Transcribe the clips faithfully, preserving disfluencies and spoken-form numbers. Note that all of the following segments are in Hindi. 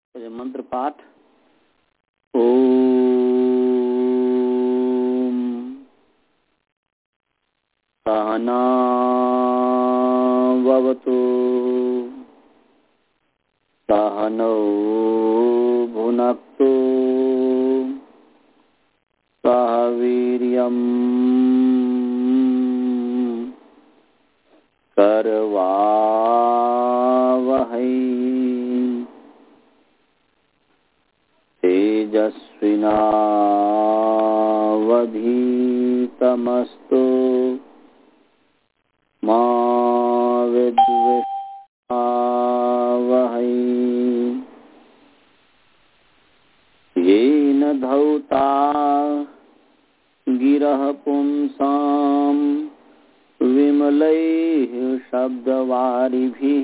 तो मंत्र पाठ ओम सहना भवतु सहनौ भुनक्तु सह वीर्यं करवावहै तेजस्विनावधीतमस्तु मा विद्विषावहै येन धौता गिरः पुंसां विमलैः शब्दवारिभिः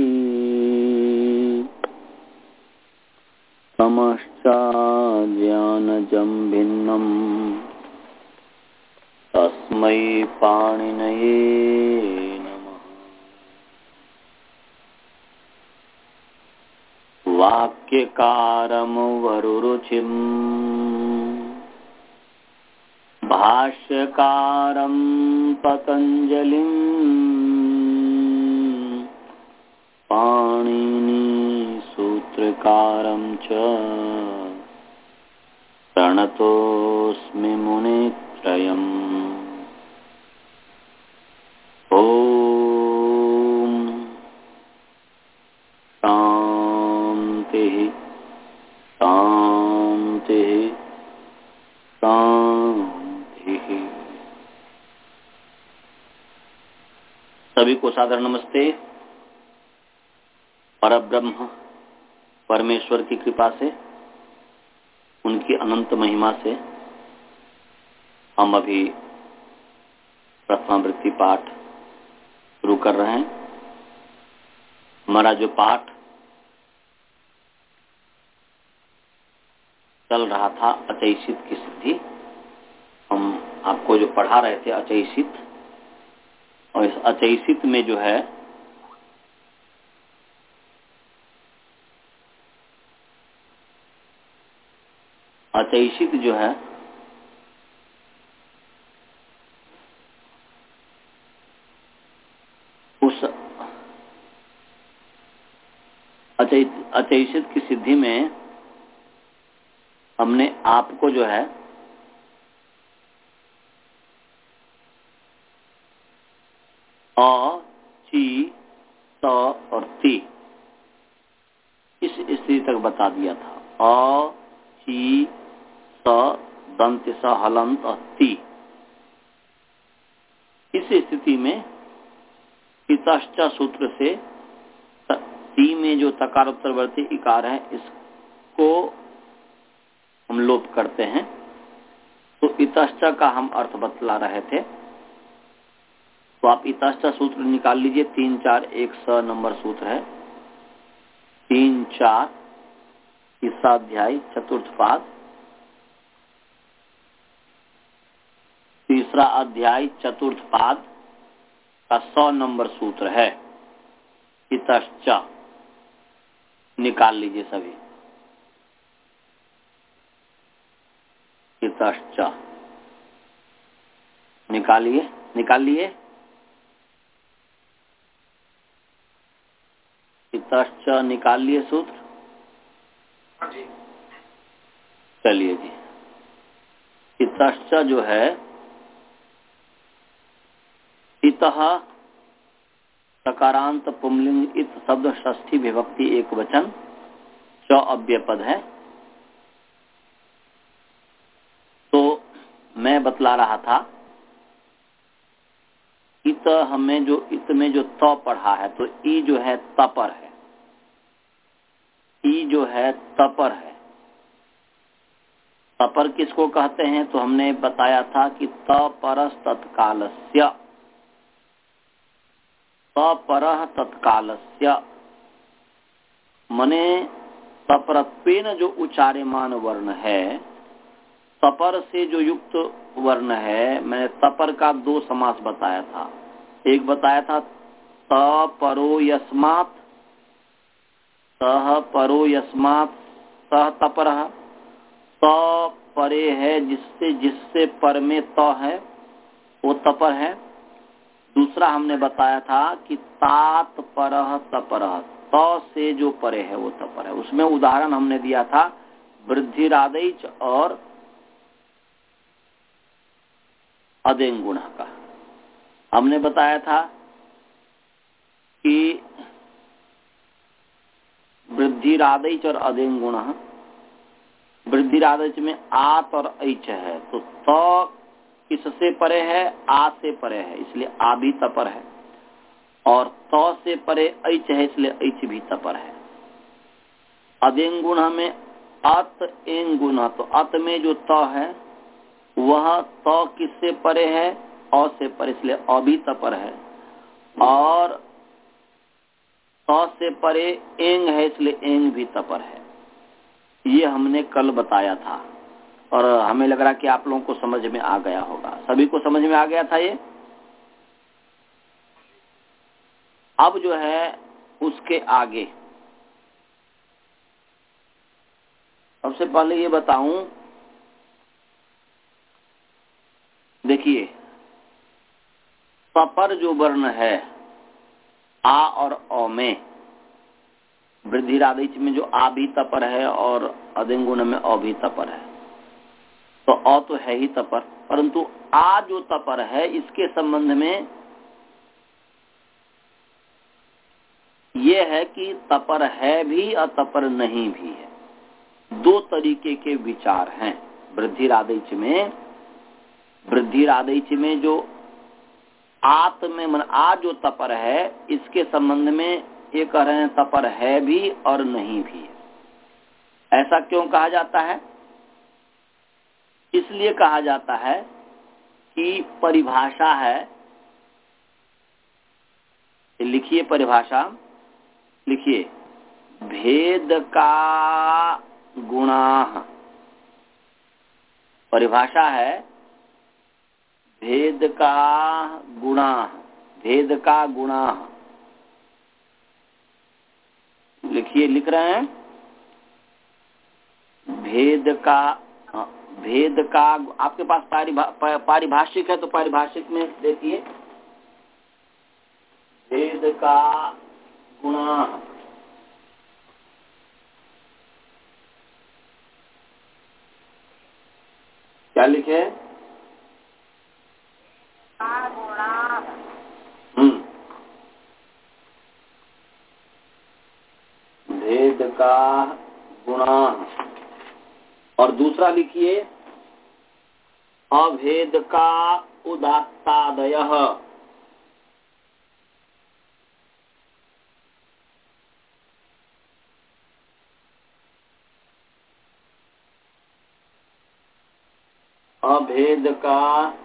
समश्चाज्ञानजं भिन्नम् तस्मै पाणिनये नमः। वाक्यकारं वरुरुचिं भाष्यकारं पतञ्जलिं पाणिनि सूत्रकारं च प्रणतोऽस्मि मुनित्रयम्। ॐ शान्तिः शान्तिः शान्तिः। सभी को सादर नमस्ते। परब्रह्म परमेश्वर की कृपा से, उनकी अनंत महिमा से हम अभी प्रथमावृत्ति पाठ शुरू कर रहे हैं। हमारा जो पाठ चल रहा था अचैसित की सिद्धि, हम आपको जो पढ़ा रहे थे अचैसित, और इस अचैसित में जो है अचैसित जो है उस अचैसित की सिद्धि में हमने आपको जो है अ, ची, त और ती इस स्थिति तक बता दिया था। अ, ची, स, दंत स, हलंत और ती। इस स्थिति में इतश्च सूत्र से ती में जो तकारोत्तरवर्ती इकार है इसको हम लोप करते हैं। तो इतश्च का हम अर्थ बतला रहे थे। तो आप इतश्च सूत्र निकाल लीजिए। तीन चार एक स नंबर सूत्र है। तीन चार तीसरा अध्याय चतुर्थ पाद, तीसरा अध्याय चतुर्थ पाद का सौ नंबर सूत्र है इतश्च। निकाल लीजिए सभी। इतश्च निकालिए, निकाल लिए। इतश्च निकाल लिए सूत्र। चलिए जी। इतश्च जो है इतः सकारांत पुंलिंग इत शब्द षष्ठी विभक्ति एक वचन च अव्ययपद है। तो मैं बतला रहा था इत हमें जो इत में जो त पढ़ा है तो ई जो है तपर है। ई जो है तपर है। तपर किसको कहते हैं? तो हमने बताया था कि तपरस तत्कालस्य, तपरः तत्कालस्य मने तपरत्वेन जो उच्चार्यमान वर्ण है, तपर से जो युक्त वर्ण है। मैंने तपर का दो समास बताया था। एक बताया था तपरो यस्मात्, सह परो यस्मात् सह तपरः, त परे है जिससे, जिससे पर में त है वो तपर है। दूसरा हमने बताया था कि तात परः तपरः, त से जो परे है वो तपर है। उसमें उदाहरण हमने दिया था वृद्धिरादैच और अदेंगुण का। हमने बताया था कि वृद्धिरादैच और अदेंगुण, वृद्धिरादैच में आत और ऐच है, तो त किससे परे है? आ से परे है, इसलिए आ भी तपर है। और त से परे ऐच है, इसलिए ऐच भी तपर है। अदेंगुण में अत एंगुण, तो अत में जो त है वह त किससे परे है? अ से परे, इसलिए अ भी तपर है। और त से परे एंग है, इसलिए एंग भी तपर है। ये हमने कल बताया था और हमें लग रहा कि आप लोगों को समझ में आ गया होगा। सभी को समझ में आ गया था ये। अब जो है उसके आगे सबसे पहले ये बताऊं, देखिए तपर जो वर्ण है आ और अ में, वृद्धिरादैच में जो आ भी तपर है और अदेंगुण में अ भी तपर है, तो अ तो है ही तपर, परंतु आ जो तपर है इसके संबंध में ये है कि तपर है भी और तपर नहीं भी है। दो तरीके के विचार हैं वृद्धिरादैच में। वृद्धिरादैच में जो आत्म मन आ जो तपर है इसके संबंध में ये कह रहे हैं तपर है भी और नहीं भी है। ऐसा क्यों कहा जाता है? इसलिए कहा जाता है कि परिभाषा है, लिखिए परिभाषा, लिखिए भेद का गुणाः, परिभाषा है भेद का गुणाः, भेद का गुणाः। लिखिए, लिख रहे हैं भेद का, भेद का, आपके पास पारिभाषिक है तो पारिभाषिक में देखिए भेद का गुणाः। क्या लिखे? हम्म, भेद का गुणाः। और दूसरा लिखिए अभेद का उदात्तादयः। अभेद का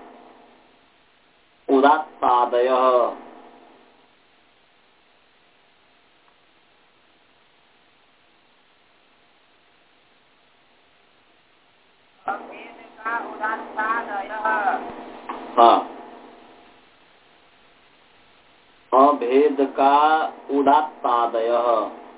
उदात्तादयः। अभेद का उदात्तादयः, हाँ, अभेद का उदात्तादयः।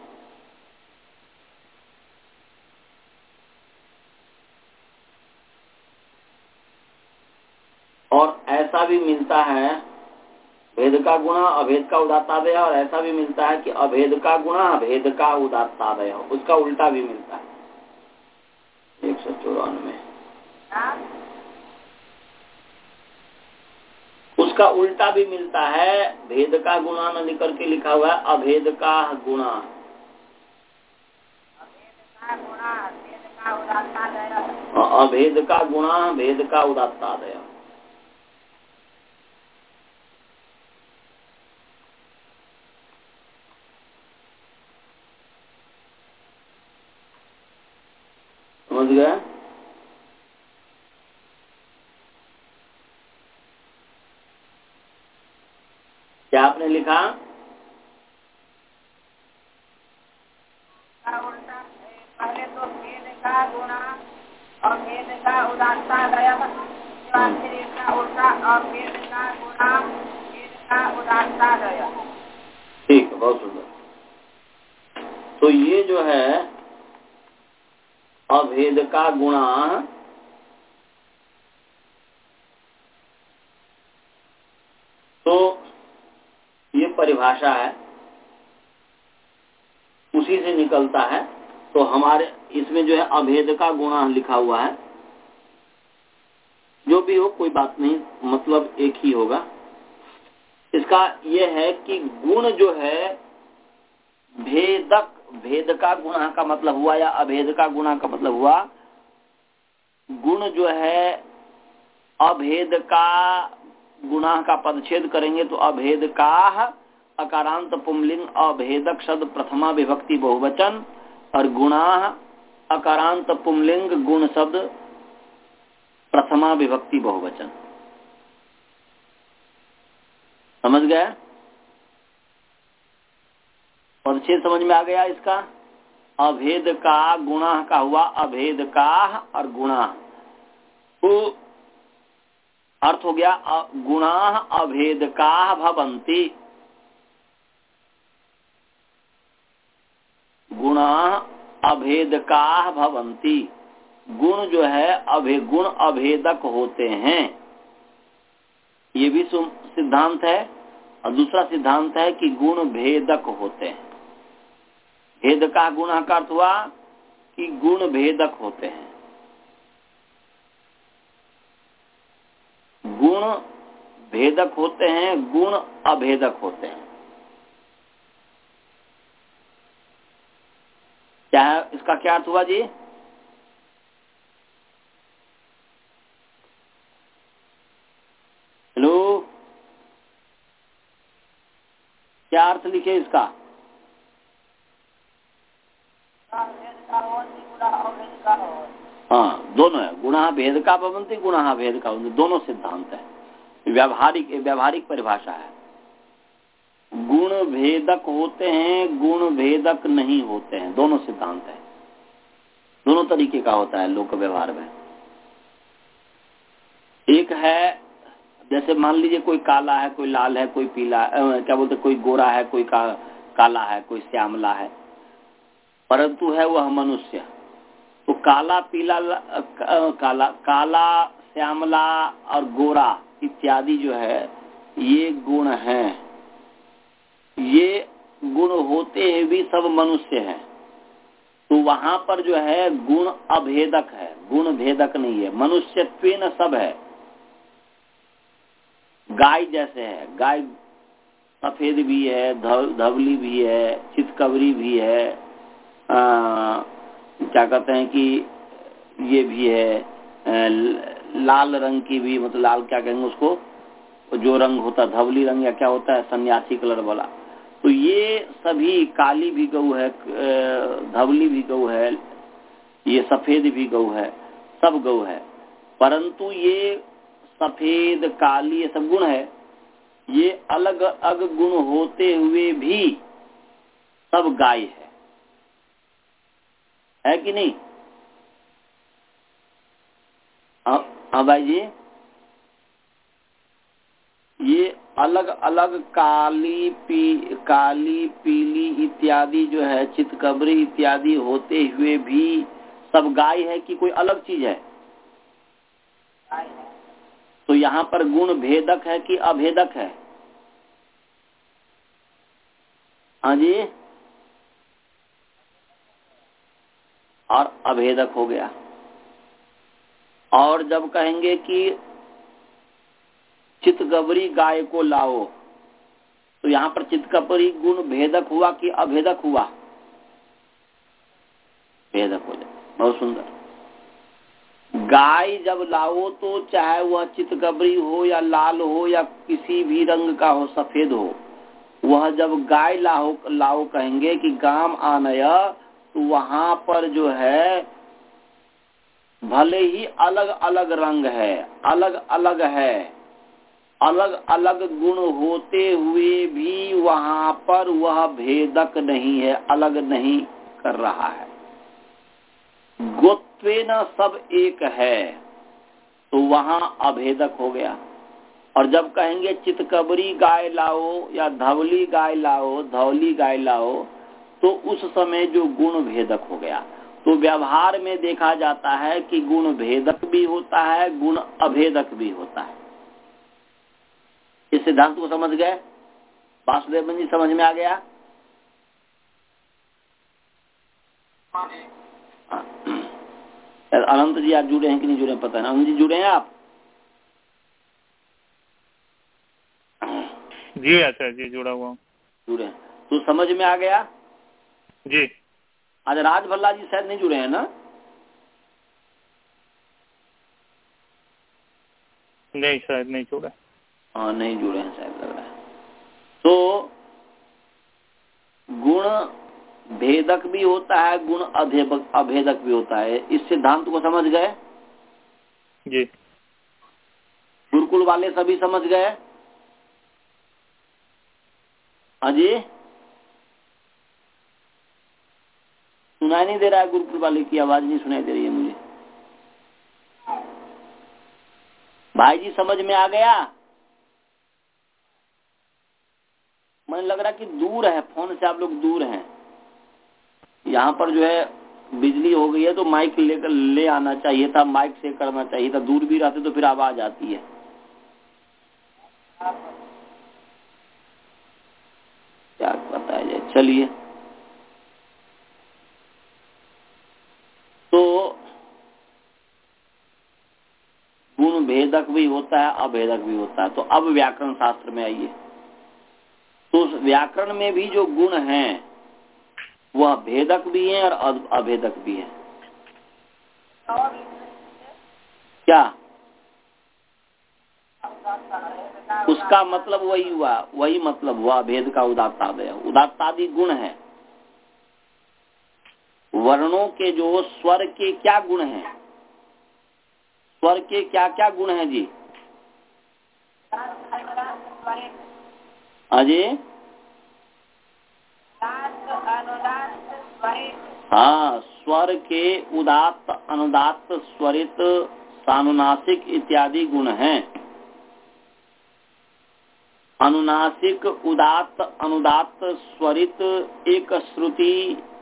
और ऐसा भी मिलता है भेद का गुणा अभेद का उदात्तादय, और ऐसा भी मिलता है कि अभेद का गुणा अभेद का उदात्तादय, उसका उल्टा भी मिलता है। एक सौ चौरानवे उसका उल्टा भी मिलता है, भेद का गुणा न लिख के लिखा हुआ है अभेद का गुणा, अभेद का गुणा भेद का उदात्तादय। समझ गए? क्या आपने लिखा? पहले तो भेद का गुणा और भेद का उदात्तादय, फिर इसका उल्टा और भेद का गुणा भेद का उदात्तादय। ठीक है, बहुत सुंदर। तो ये जो है अभेद का गुणा तो ये परिभाषा है, उसी से निकलता है। तो हमारे इसमें जो है अभेद का गुणा लिखा हुआ है, जो भी हो कोई बात नहीं, मतलब एक ही होगा। इसका यह है कि गुण जो है भेदक, भेद का गुणा का मतलब हुआ या अभेद का गुणा का मतलब हुआ, गुण जो है अभेद का गुणा का पदच्छेद करेंगे तो अभेद का अकारांत पुंलिंग अभेदक शब्द प्रथमा विभक्ति बहुवचन, और गुणा अकारांत पुंलिंग गुण शब्द प्रथमा विभक्ति बहुवचन। समझ गए? पदच्छेद समझ में आ गया इसका? अभेद का गुणा का हुआ अभेद का और गुणा, तो अर्थ हो गया गुणा अभेद का भवन्ति, गुणा अभेद का भवन्ति, गुण जो है अभे गुण अभेदक होते हैं, ये भी सिद्धांत है। और दूसरा सिद्धांत है कि गुण भेदक होते हैं। भेद का गुणा का अर्थ हुआ कि गुण भेदक होते हैं, गुण भेदक होते हैं, गुण अभेदक होते हैं। क्या है इसका क्या अर्थ हुआ जी? हेलो, क्या अर्थ लिखे इसका? हाँ, दोनों है, गुणा भेद का भवन्ति, गुणा भेद का भवन्ति, दोनों सिद्धांत है। व्यावहारिक व्यावहारिक परिभाषा है। गुण भेदक होते हैं, गुण भेदक नहीं होते हैं, दोनों सिद्धांत है। दोनों तरीके का होता है लोक व्यवहार में। एक है जैसे मान लीजिए कोई काला है, कोई लाल है, कोई पीला, क्या बोलते, कोई गोरा है, कोई का, काला है, कोई श्यामला है, परंतु है वह मनुष्य। तो काला पीला काला काला श्यामला और गोरा इत्यादि जो है ये गुण हैं, ये गुण होते हैं भी सब मनुष्य हैं। तो वहां पर जो है गुण अभेदक है, गुण भेदक नहीं है। मनुष्यत्वेन सब है। गाय जैसे है, गाय सफेद भी है, धवली भी है, चितकबरी भी है, आ, क्या कहते हैं कि ये भी है, आ, लाल रंग की भी, मतलब लाल क्या कहेंगे उसको, जो रंग होता है धवली रंग या क्या होता है सन्यासी कलर वाला। तो ये सभी, काली भी गऊ है, धवली भी गऊ है, ये सफेद भी गऊ है, सब गऊ है। परंतु ये सफेद काली ये सब गुण है, ये अलग अलग गुण होते हुए भी सब गाय है, है कि नहीं? हाँ भाई जी, ये अलग अलग काली पी काली पीली इत्यादि जो है, चितकबरी इत्यादि होते हुए भी सब गाय है कि कोई अलग चीज है? गाय है। तो यहाँ पर गुण भेदक है कि अभेदक है? हाँ जी, और अभेदक हो गया। और जब कहेंगे कि चितकबरी गाय को लाओ, तो यहाँ पर चितकबरी गुण भेदक हुआ कि अभेदक हुआ? भेदक हो जाए। बहुत सुंदर। गाय जब लाओ तो चाहे वह चितकबरी हो या लाल हो या किसी भी रंग का हो, सफेद हो, वह जब गाय लाओ लाओ कहेंगे कि गाम आनय, तो वहां पर जो है भले ही अलग अलग रंग है, अलग अलग है, अलग अलग गुण होते हुए भी वहां पर वह भेदक नहीं है, अलग नहीं कर रहा है। गोत्वेन सब एक है, तो वहां अभेदक हो गया। और जब कहेंगे चितकबरी गाय लाओ या धवली गाय लाओ, धवली गाय लाओ, तो उस समय जो गुण भेदक हो गया। तो व्यवहार में देखा जाता है कि गुण भेदक भी होता है, गुण अभेदक भी होता है। इस सिद्धांत को समझ गए? वासुदेव जी समझ में आ गया? अनंत जी आप जुड़े हैं कि नहीं जुड़े हैं पता है ना। अनंत जी जुड़े हैं आप? जी अच्छा जी जुड़ा हुआ जुड़े हैं तो समझ में आ गया जी। आज राज भल्ला जी शायद नहीं जुड़े हैं ना? नहीं शायद नहीं जुड़ा। हाँ नहीं जुड़े हैं शायद लग रहा है। तो गुण भेदक भी होता है, गुण अभेदक भी होता है। इस सिद्धांत को समझ गए? जी। गुरुकुल वाले सभी समझ गए? अजय सुनाई नहीं दे रहा है? गुरुकुल वाले की आवाज नहीं सुनाई दे रही है मुझे। भाई जी समझ में आ गया? मुझे लग रहा कि दूर है, फोन से आप लोग दूर हैं। यहाँ पर जो है बिजली हो गई है तो माइक लेकर ले आना चाहिए था, माइक से करना चाहिए था। दूर भी रहते तो फिर आवाज आती है। क्या बताया जाए, चलिए। तो गुण भेदक भी होता है, अभेदक भी होता है। तो अब व्याकरण शास्त्र में आइए। तो व्याकरण में भी जो गुण हैं वह भेदक भी हैं और अभेदक भी है। क्या उसका मतलब वही हुआ, वही मतलब हुआ भेद का उदात्तादय। उदात्तादि गुण है। वर्णों के जो स्वर के क्या गुण हैं, स्वर के क्या क्या गुण हैं जी? अजय हाँ, स्वर के उदात्त, अनुदात्त, स्वरित, सानुनासिक इत्यादि गुण हैं। अनुनासिक, उदात्त, अनुदात्त, स्वरित, एक श्रुति,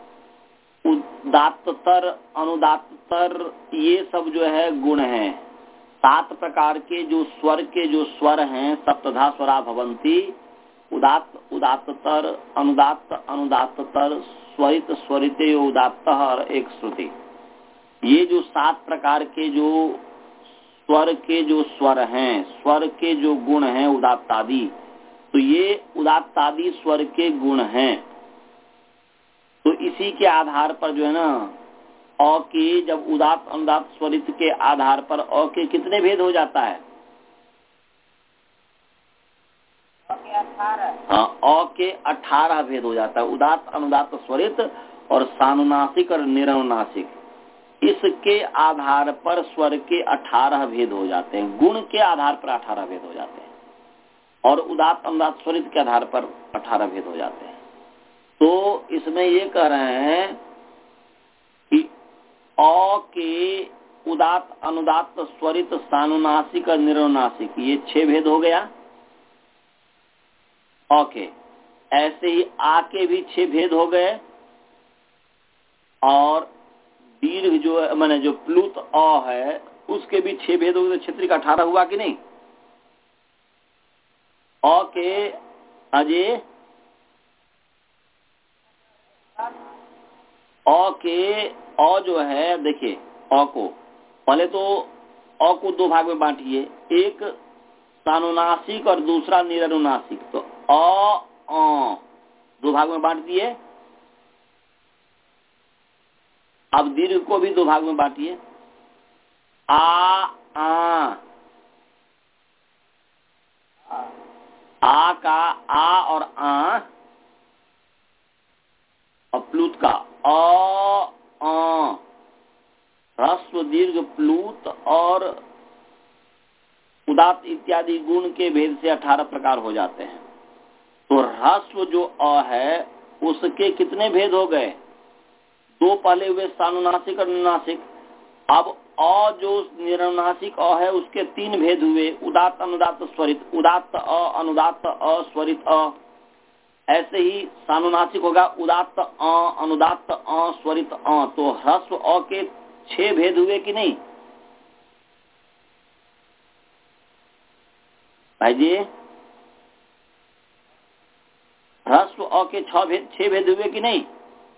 उदात्तर, अनुदात्तर, ये सब जो है गुण हैं। सात प्रकार के जो स्वर के जो स्वर हैं, सप्तधा स्वरा भवन्ति, उदात्त, उदात्तर, अनुदात्त, अनुदात्तर, स्वरित, स्वरिते उदात्त और एक श्रुति। ये जो सात प्रकार के जो स्वर के जो स्वर हैं, स्वर के जो गुण हैं उदात्तादि, तो ये उदात्तादि स्वर के गुण हैं। तो इसी के आधार पर जो है ना, अ के जब उदात्त अनुदात्त स्वरित के आधार पर अ के कितने भेद हो जाता है? हाँ, अ के अठारह भेद हो जाता है। उदात्त अनुदात्त स्वरित और सानुनासिक और निरनुनासिक, इसके आधार पर स्वर के अठारह भेद हो जाते हैं। गुण के आधार पर अठारह भेद हो जाते हैं और उदात्त अनुदात्त स्वरित के आधार पर अठारह भेद हो जाते हैं। तो इसमें ये कह रहे हैं कि अ के उदात्त अनुदात्त स्वरित सानुनासिक और निरनुनासिक, ये छह भेद हो गया अ के। ऐसे ही आ के भी छह भेद हो गए और दीर्घ जो माने जो प्लुत अ है उसके भी छह भेद हो गए। तो क्षेत्री का अठारह हुआ कि नहीं? अ के अजय अ के अ जो है, देखिए अ को पहले तो अ को दो भाग में बांटिए, एक सानुनासिक और दूसरा निरनुनासिक। तो अ अ दो भाग में बांट दिए। अब दीर्घ को भी दो भाग में बांटिए, आ आ आ का आ और आ, और प्लूत का अ अ, ह्रस्व दीर्घ प्लूत और उदात्त इत्यादि गुण के भेद से अठारह प्रकार हो जाते हैं। तो ह्रस्व जो अ है उसके कितने भेद हो गए? दो पहले हुए सानुनासिक और निरनुनासिक। अब अ जो निरनुनासिक अ है उसके तीन भेद हुए, उदात्त अनुदात्त स्वरित, उदात्त अ, अनुदात्त अ, स्वरित अ। ऐसे ही सानुनासिक होगा उदात्त अ, अनुदात्त अ, स्वरित अ। तो ह्रस्व अ के छह भेद हुए कि नहीं भाई जी? ह्रस्व अ के छह भेद छह भेद हुए कि नहीं?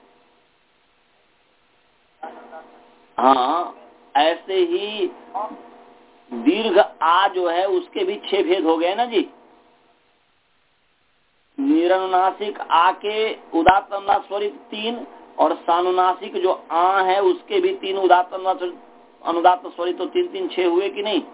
हाँ, ऐसे ही दीर्घ आ जो है उसके भी छह भेद हो गए ना जी। निरनुनासिक आ के उदात्त अनुदात्त स्वरित तीन, और सानुनासिक जो आ है उसके भी तीन उदात्त अनुदात्त स्वरित, तो तीन तीन छह हुए कि नहीं?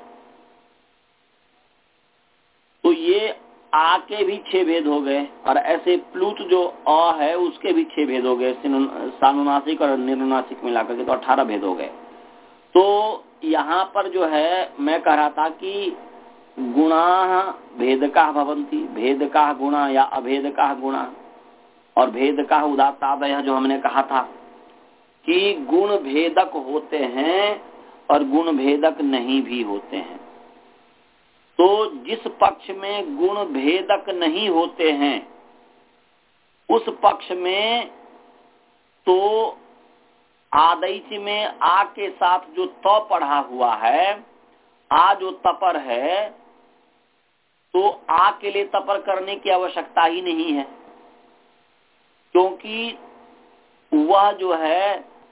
तो ये आ के भी छह भेद हो गए, और ऐसे प्लूत जो अ है उसके भी छह भेद हो गए, सानुनासिक और निरनुनासिक मिलाकर के तो अठारह भेद हो गए। तो यहाँ पर जो है मैं कह रहा था कि गुणा भेदका भवंती, भेदका गुणा या अभेदका गुणा, और भेदका उदात्तादय जो हमने कहा था कि गुण भेदक होते हैं और गुण भेदक नहीं भी होते हैं। तो जिस पक्ष में गुण भेदक नहीं होते हैं उस पक्ष में तो आदैच में आ के साथ जो त पढ़ा हुआ है, आ जो तपर है, तो आ के लिए तपर करने की आवश्यकता ही नहीं है, क्योंकि वह जो है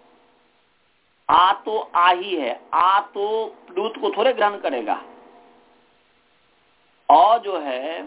आ तो आ ही है, आ तो प्लूत को थोड़े ग्रहण करेगा। और जो है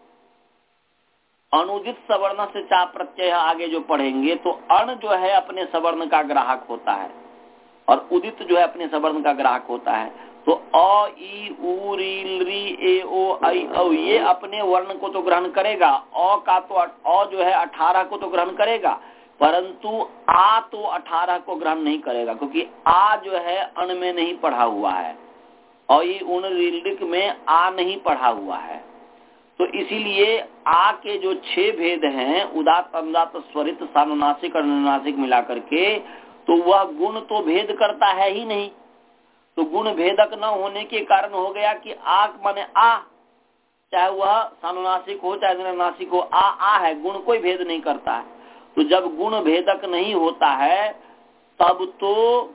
अनुदित सवर्ण से चा प्रत्यय आगे जो पढ़ेंगे तो अण जो है अपने सवर्ण का ग्राहक होता है और उदित जो है अपने सवर्ण का ग्राहक होता है। तो अ ई उ री री ए ओ आई औ ये अपने वर्ण को तो ग्रहण करेगा, अ का तो अ जो है अठारह को तो ग्रहण करेगा, परंतु आ तो अठारह को ग्रहण नहीं करेगा, क्योंकि आ जो है अण में नहीं पढ़ा हुआ है और ये उन रीलिक में आ नहीं पढ़ा हुआ है। तो इसीलिए आ के जो छह भेद हैं उदात्त अनुदात्त स्वरित सानुनासिक और अनुनासिक मिलाकर के, तो वह गुण तो भेद करता है ही नहीं। तो गुण भेदक न होने के कारण हो गया कि आ माने आ, चाहे वह सानुनासिक हो चाहे अनुनासिक हो, आ आ है, गुण कोई भेद नहीं करता है। तो जब गुण भेदक नहीं होता है तब तो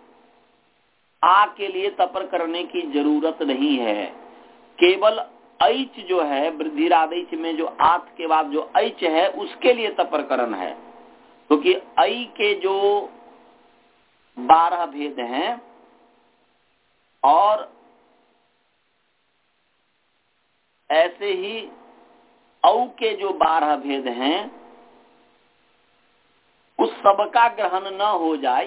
आ के लिए तपर करने की जरूरत नहीं है। केवल ऐच जो है वृद्धिरादैच में जो आत के बाद जो ऐच है उसके लिए तपरकरण है, क्योंकि तो ऐ के जो बारह भेद हैं और ऐसे ही औ के जो बारह भेद हैं उस सबका ग्रहण न हो जाए,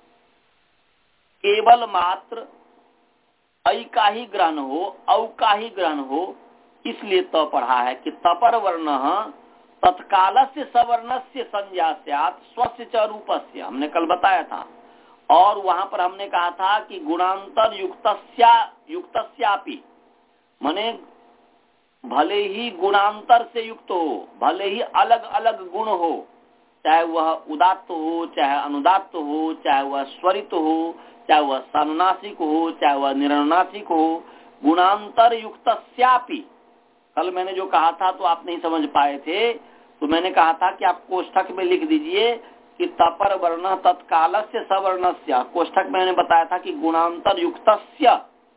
केवल मात्र ऐ का ही ग्रहण हो, औ का ही ग्रहण हो, इसलिए तो पढ़ा है कि तपर वर्ण तत्काल से सवर्ण से संज्ञा स्वस्य च रूपस्य, हमने कल बताया था। और वहां पर हमने कहा था कि गुणांतर युक्तस्या युक्तस्यापि माने भले ही गुणांतर से युक्त हो, भले ही अलग अलग गुण हो, चाहे वह उदात्त हो चाहे अनुदात्त हो, चाहे वह स्वरित हो चाहे वह सानुनासिक हो चाहे वह निरनुनासिक हो, गुणांतर युक्तस्यापि। कल मैंने जो कहा था तो आप नहीं समझ पाए थे, तो मैंने कहा था कि आप कोष्ठक में लिख दीजिए कि तपर वर्ण तत्काल से सवर्णस्य। कोष्ठक में मैंने बताया था कि गुणांतर युक्तस्य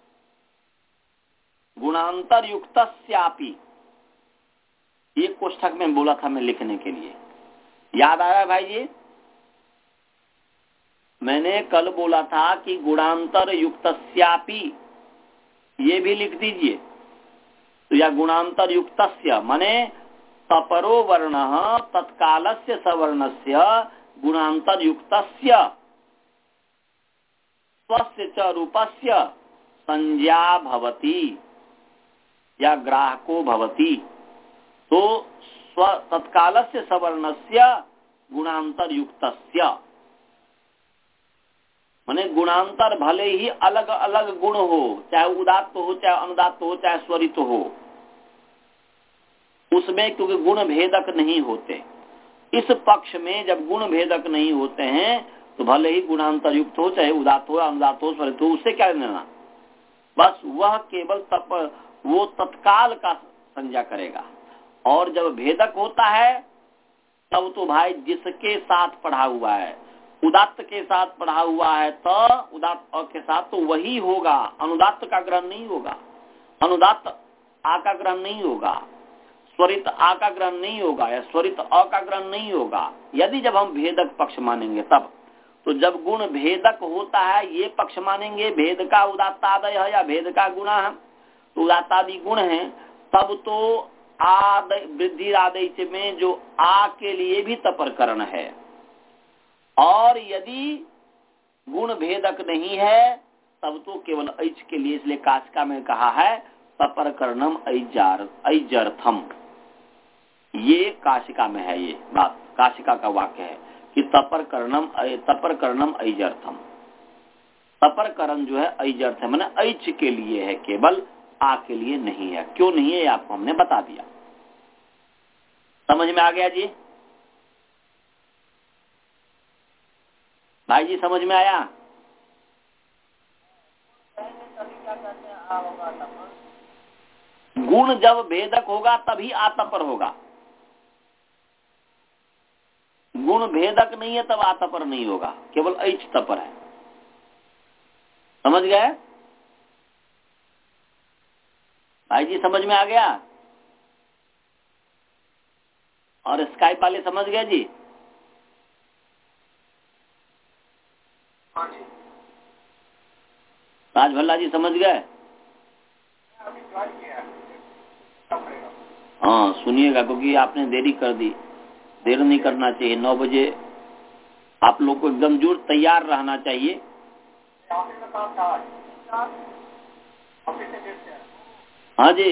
गुणांतर युक्तस्यापि, ये कोष्ठक में बोला था मैं लिखने के लिए। याद आया भाई जी? मैंने कल बोला था कि गुणांतर युक्तस्यापि, ये भी लिख दीजिए। तो या गुणांतर युक्तस्य माने तपरो वर्ण तत्कालस्य सवर्णस्य गुणांतर युक्तस्य स्वस्य च रूपस्य संज्ञा भवति या ग्राहको भवति। तो स्व तत्कालस्य सवर्णस्य गुणांतर युक्तस्य माने गुणांतर भले ही अलग अलग गुण हो, चाहे उदात्त हो चाहे अनुदात्त हो चाहे स्वरित हो, उसमें क्योंकि गुण भेदक नहीं होते। इस पक्ष में जब गुण भेदक नहीं होते हैं तो भले ही गुणांतर युक्त हो चाहे उदात्त हो अनुदात्त हो स्वरित हो, उससे क्या लेना, बस वह केवल तप वो तत्काल का संज्ञा करेगा। और जब भेदक होता है तब तो भाई जिसके साथ पढ़ा हुआ है, उदात्त के साथ पढ़ा हुआ है तो उदात्त अ के साथ तो वही होगा, अनुदात्त का ग्रहण नहीं होगा, अनुदात्त आ का ग्रहण नहीं होगा, स्वरित आ का ग्रहण नहीं होगा या स्वरित अ का ग्रहण नहीं होगा। यदि जब हम भेदक पक्ष मानेंगे तब, तो जब गुण भेदक होता है ये पक्ष मानेंगे, भेद का उदात्तादय है या भेद का गुणा है, तो उदात्तादि गुण है, तब तो आदय वृद्धि आदय में जो आ के लिए भी तपरकरण है। और यदि गुण भेदक नहीं है तब तो केवल ऐच के लिए, इसलिए काशिका में कहा है तपरकरणम ऐजार ऐजर्थम। ये काशिका में है, ये बात काशिका का वाक्य है कि तपरकरणम तपरकरणम ऐजर्थम। तपरकरण जो है ऐजर्थ है, माने ऐच के लिए है, केवल आ के लिए नहीं है। क्यों नहीं है आपको हमने बता दिया। समझ में आ गया जी? भाई जी समझ में आया? गुण जब भेदक होगा तभी आतपर होगा, गुण भेदक नहीं है तब आतपर नहीं होगा, केवल ऐच तपर है। समझ गए भाई जी? समझ में आ गया? और स्काइप वाले समझ गए जी? राज भल्ला जी समझ गए? हाँ सुनिएगा, क्योंकि आपने देरी कर दी, देर नहीं करना चाहिए। नौ बजे आप लोग को एकदम जोर तैयार रहना चाहिए। हाँ जी,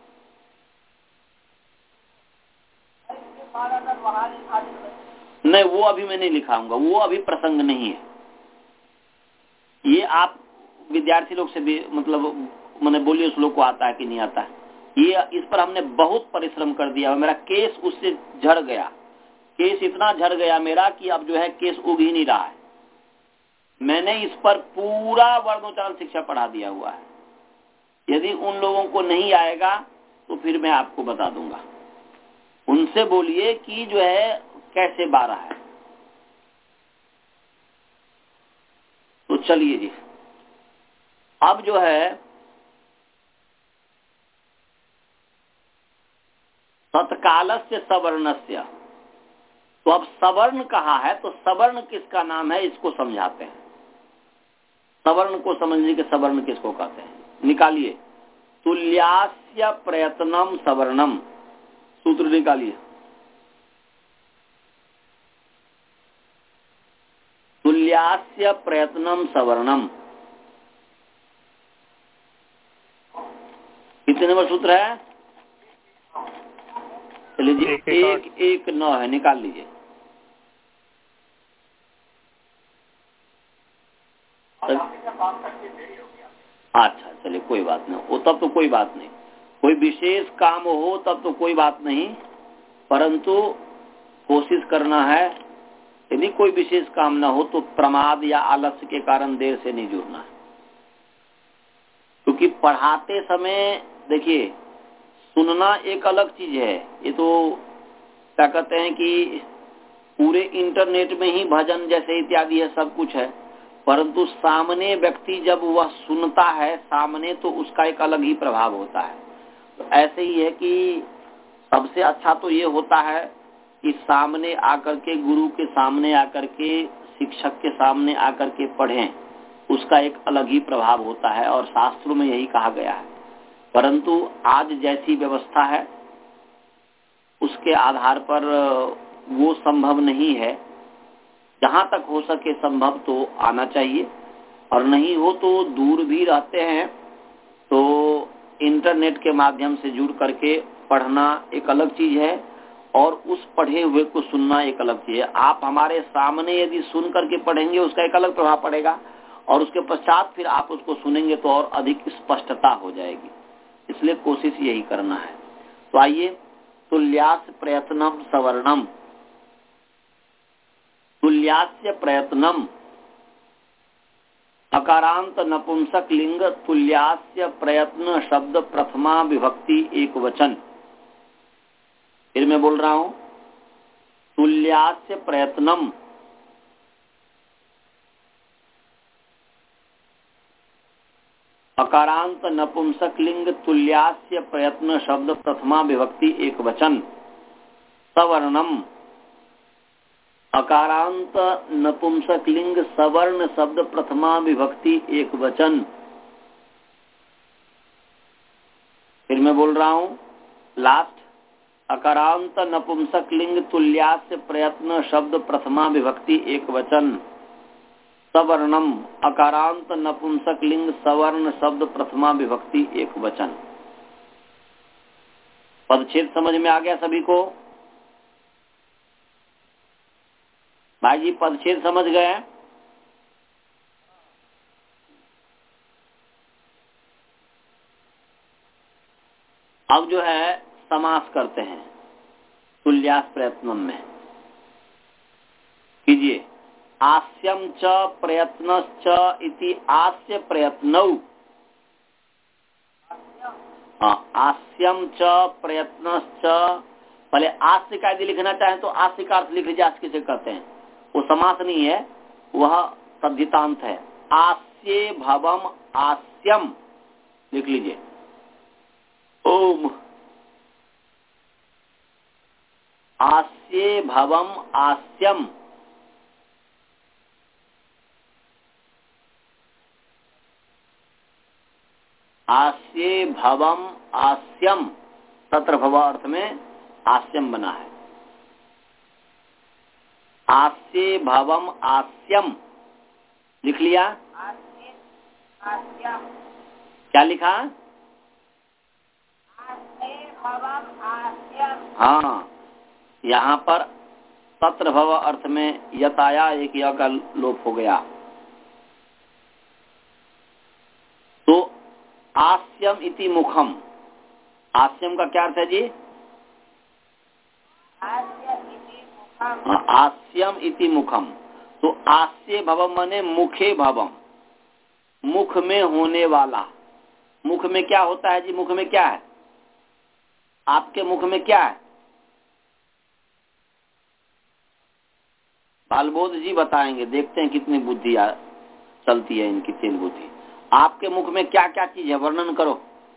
नहीं वो अभी मैं नहीं लिखाऊंगा, वो अभी प्रसंग नहीं है। ये आप विद्यार्थी लोग से भी मतलब मैंने बोलिए उस लोग को आता है कि नहीं आता है। ये इस पर हमने बहुत परिश्रम कर दिया, मेरा केस उससे झड़ गया, केस इतना झड़ गया मेरा कि अब जो है केस उग ही नहीं रहा है। मैंने इस पर पूरा वर्णोच्चारण शिक्षा पढ़ा दिया हुआ है। यदि उन लोगों को नहीं आएगा तो फिर मैं आपको बता दूंगा। उनसे बोलिए कि जो है कैसे बारह है। तो चलिए जी, अब जो है तत्कालस्य सवर्णस्य, तो अब सवर्ण कहा है तो सवर्ण किसका नाम है इसको समझाते हैं। सवर्ण को समझने के सवर्ण किसको कहते हैं निकालिए। तुल्यास्य प्रयत्नम सवर्णम, सूत्र निकालिए। तुल्यास्य प्रयत्नम सवर्णम, कितने नंबर सूत्र है? लीजिए एक, एक, एक नौ है, निकाल लीजिए। अच्छा चलिए कोई बात नहीं, वो तब तो कोई बात नहीं, कोई विशेष काम हो तब तो कोई बात नहीं, परंतु कोशिश करना है। यदि कोई विशेष काम ना हो तो प्रमाद या आलस्य के कारण देर से नहीं जुड़ना है। क्योंकि पढ़ाते समय देखिए सुनना एक अलग चीज है, ये तो क्या कहते हैं कि पूरे इंटरनेट में ही भजन जैसे इत्यादि है, सब कुछ है, परंतु सामने व्यक्ति जब वह सुनता है सामने तो उसका एक अलग ही प्रभाव होता है। तो ऐसे ही है कि सबसे अच्छा तो ये होता है कि सामने आकर के, गुरु के सामने आकर के, शिक्षक के सामने आकर के पढ़ें, उसका एक अलग ही प्रभाव होता है और शास्त्रों में यही कहा गया है। परंतु आज जैसी व्यवस्था है उसके आधार पर वो संभव नहीं है। जहां तक हो सके संभव तो आना चाहिए, और नहीं हो तो दूर भी रहते हैं तो इंटरनेट के माध्यम से जुड़ करके पढ़ना एक अलग चीज है और उस पढ़े हुए को सुनना एक अलग चीज है। आप हमारे सामने यदि सुन करके पढ़ेंगे उसका एक अलग प्रभाव पड़ेगा, और उसके पश्चात फिर आप उसको सुनेंगे तो और अधिक स्पष्टता हो जाएगी। इसलिए कोशिश यही करना है। तो आइए, तुल्यास्य प्रयत्नम सवर्णम, तुल्यास्य प्रयत्नम, अकारांत नपुंसक लिंग तुल्यास्य प्रयत्न शब्द प्रथमा विभक्ति एक वचन। फिर मैं बोल रहा हूं, तुल्यास्य प्रयत्नम, अकारांत नपुंसक लिंग तुल्यास्य प्रयत्न शब्द प्रथमा विभक्ति एक वचन, सवर्णम, अकारांत नपुंसक लिंग सवर्ण शब्द प्रथमा विभक्ति एक वचन। फिर मैं बोल रहा हूं लास्ट, अकारांत नपुंसक लिंग तुल्यास्य प्रयत्न शब्द प्रथमा विभक्ति एक वचन, सवर्णम, अकारांत नपुंसक लिंग सवर्ण शब्द प्रथमा विभक्ति एक वचन। पदच्छेद समझ में आ गया सभी को? भाई जी पदच्छेद समझ गए? अब जो है समास करते हैं तुल्यास प्रयत्नम में। कीजिए, आस्यम च प्रयत्नश्च इति आस्य प्रयत्नौ। आस्यम च प्रयत्नश्च, पहले आस्य का यदि लिखना चाहें तो आस्य का अर्थ लिख लीजिए। किसे कहते हैं? वो समास नहीं है, वह तद्धितांत है। आस्ये भवम आस्यम लिख लीजिए। ओम, आस्ये भवम आस्यम, आस्ये भवम आस्यम, तत्र भव अर्थ में आस्यम बना है। आस्ये भवम आस्यम लिख लिया। आस्ये आस्यम क्या लिखा? आस्ये भवम आस्यम। हाँ, यहाँ पर तत्र भव अर्थ में यताया एक य का लोप हो गया। तो आस्यम इति मुखम, आस्यम का क्या अर्थ है जी? आस्यम इति मुखम। आस्यम इति मुखम, तो आस्य भवम माने मुखे भवम, मुख में होने वाला। मुख में क्या होता है जी? मुख में क्या है? आपके मुख में क्या है? बालबोध जी बताएंगे, देखते हैं कितनी बुद्धि चलती है इनकी, तेल बुद्धि। आपके मुख में क्या क्या चीज है, वर्णन करो।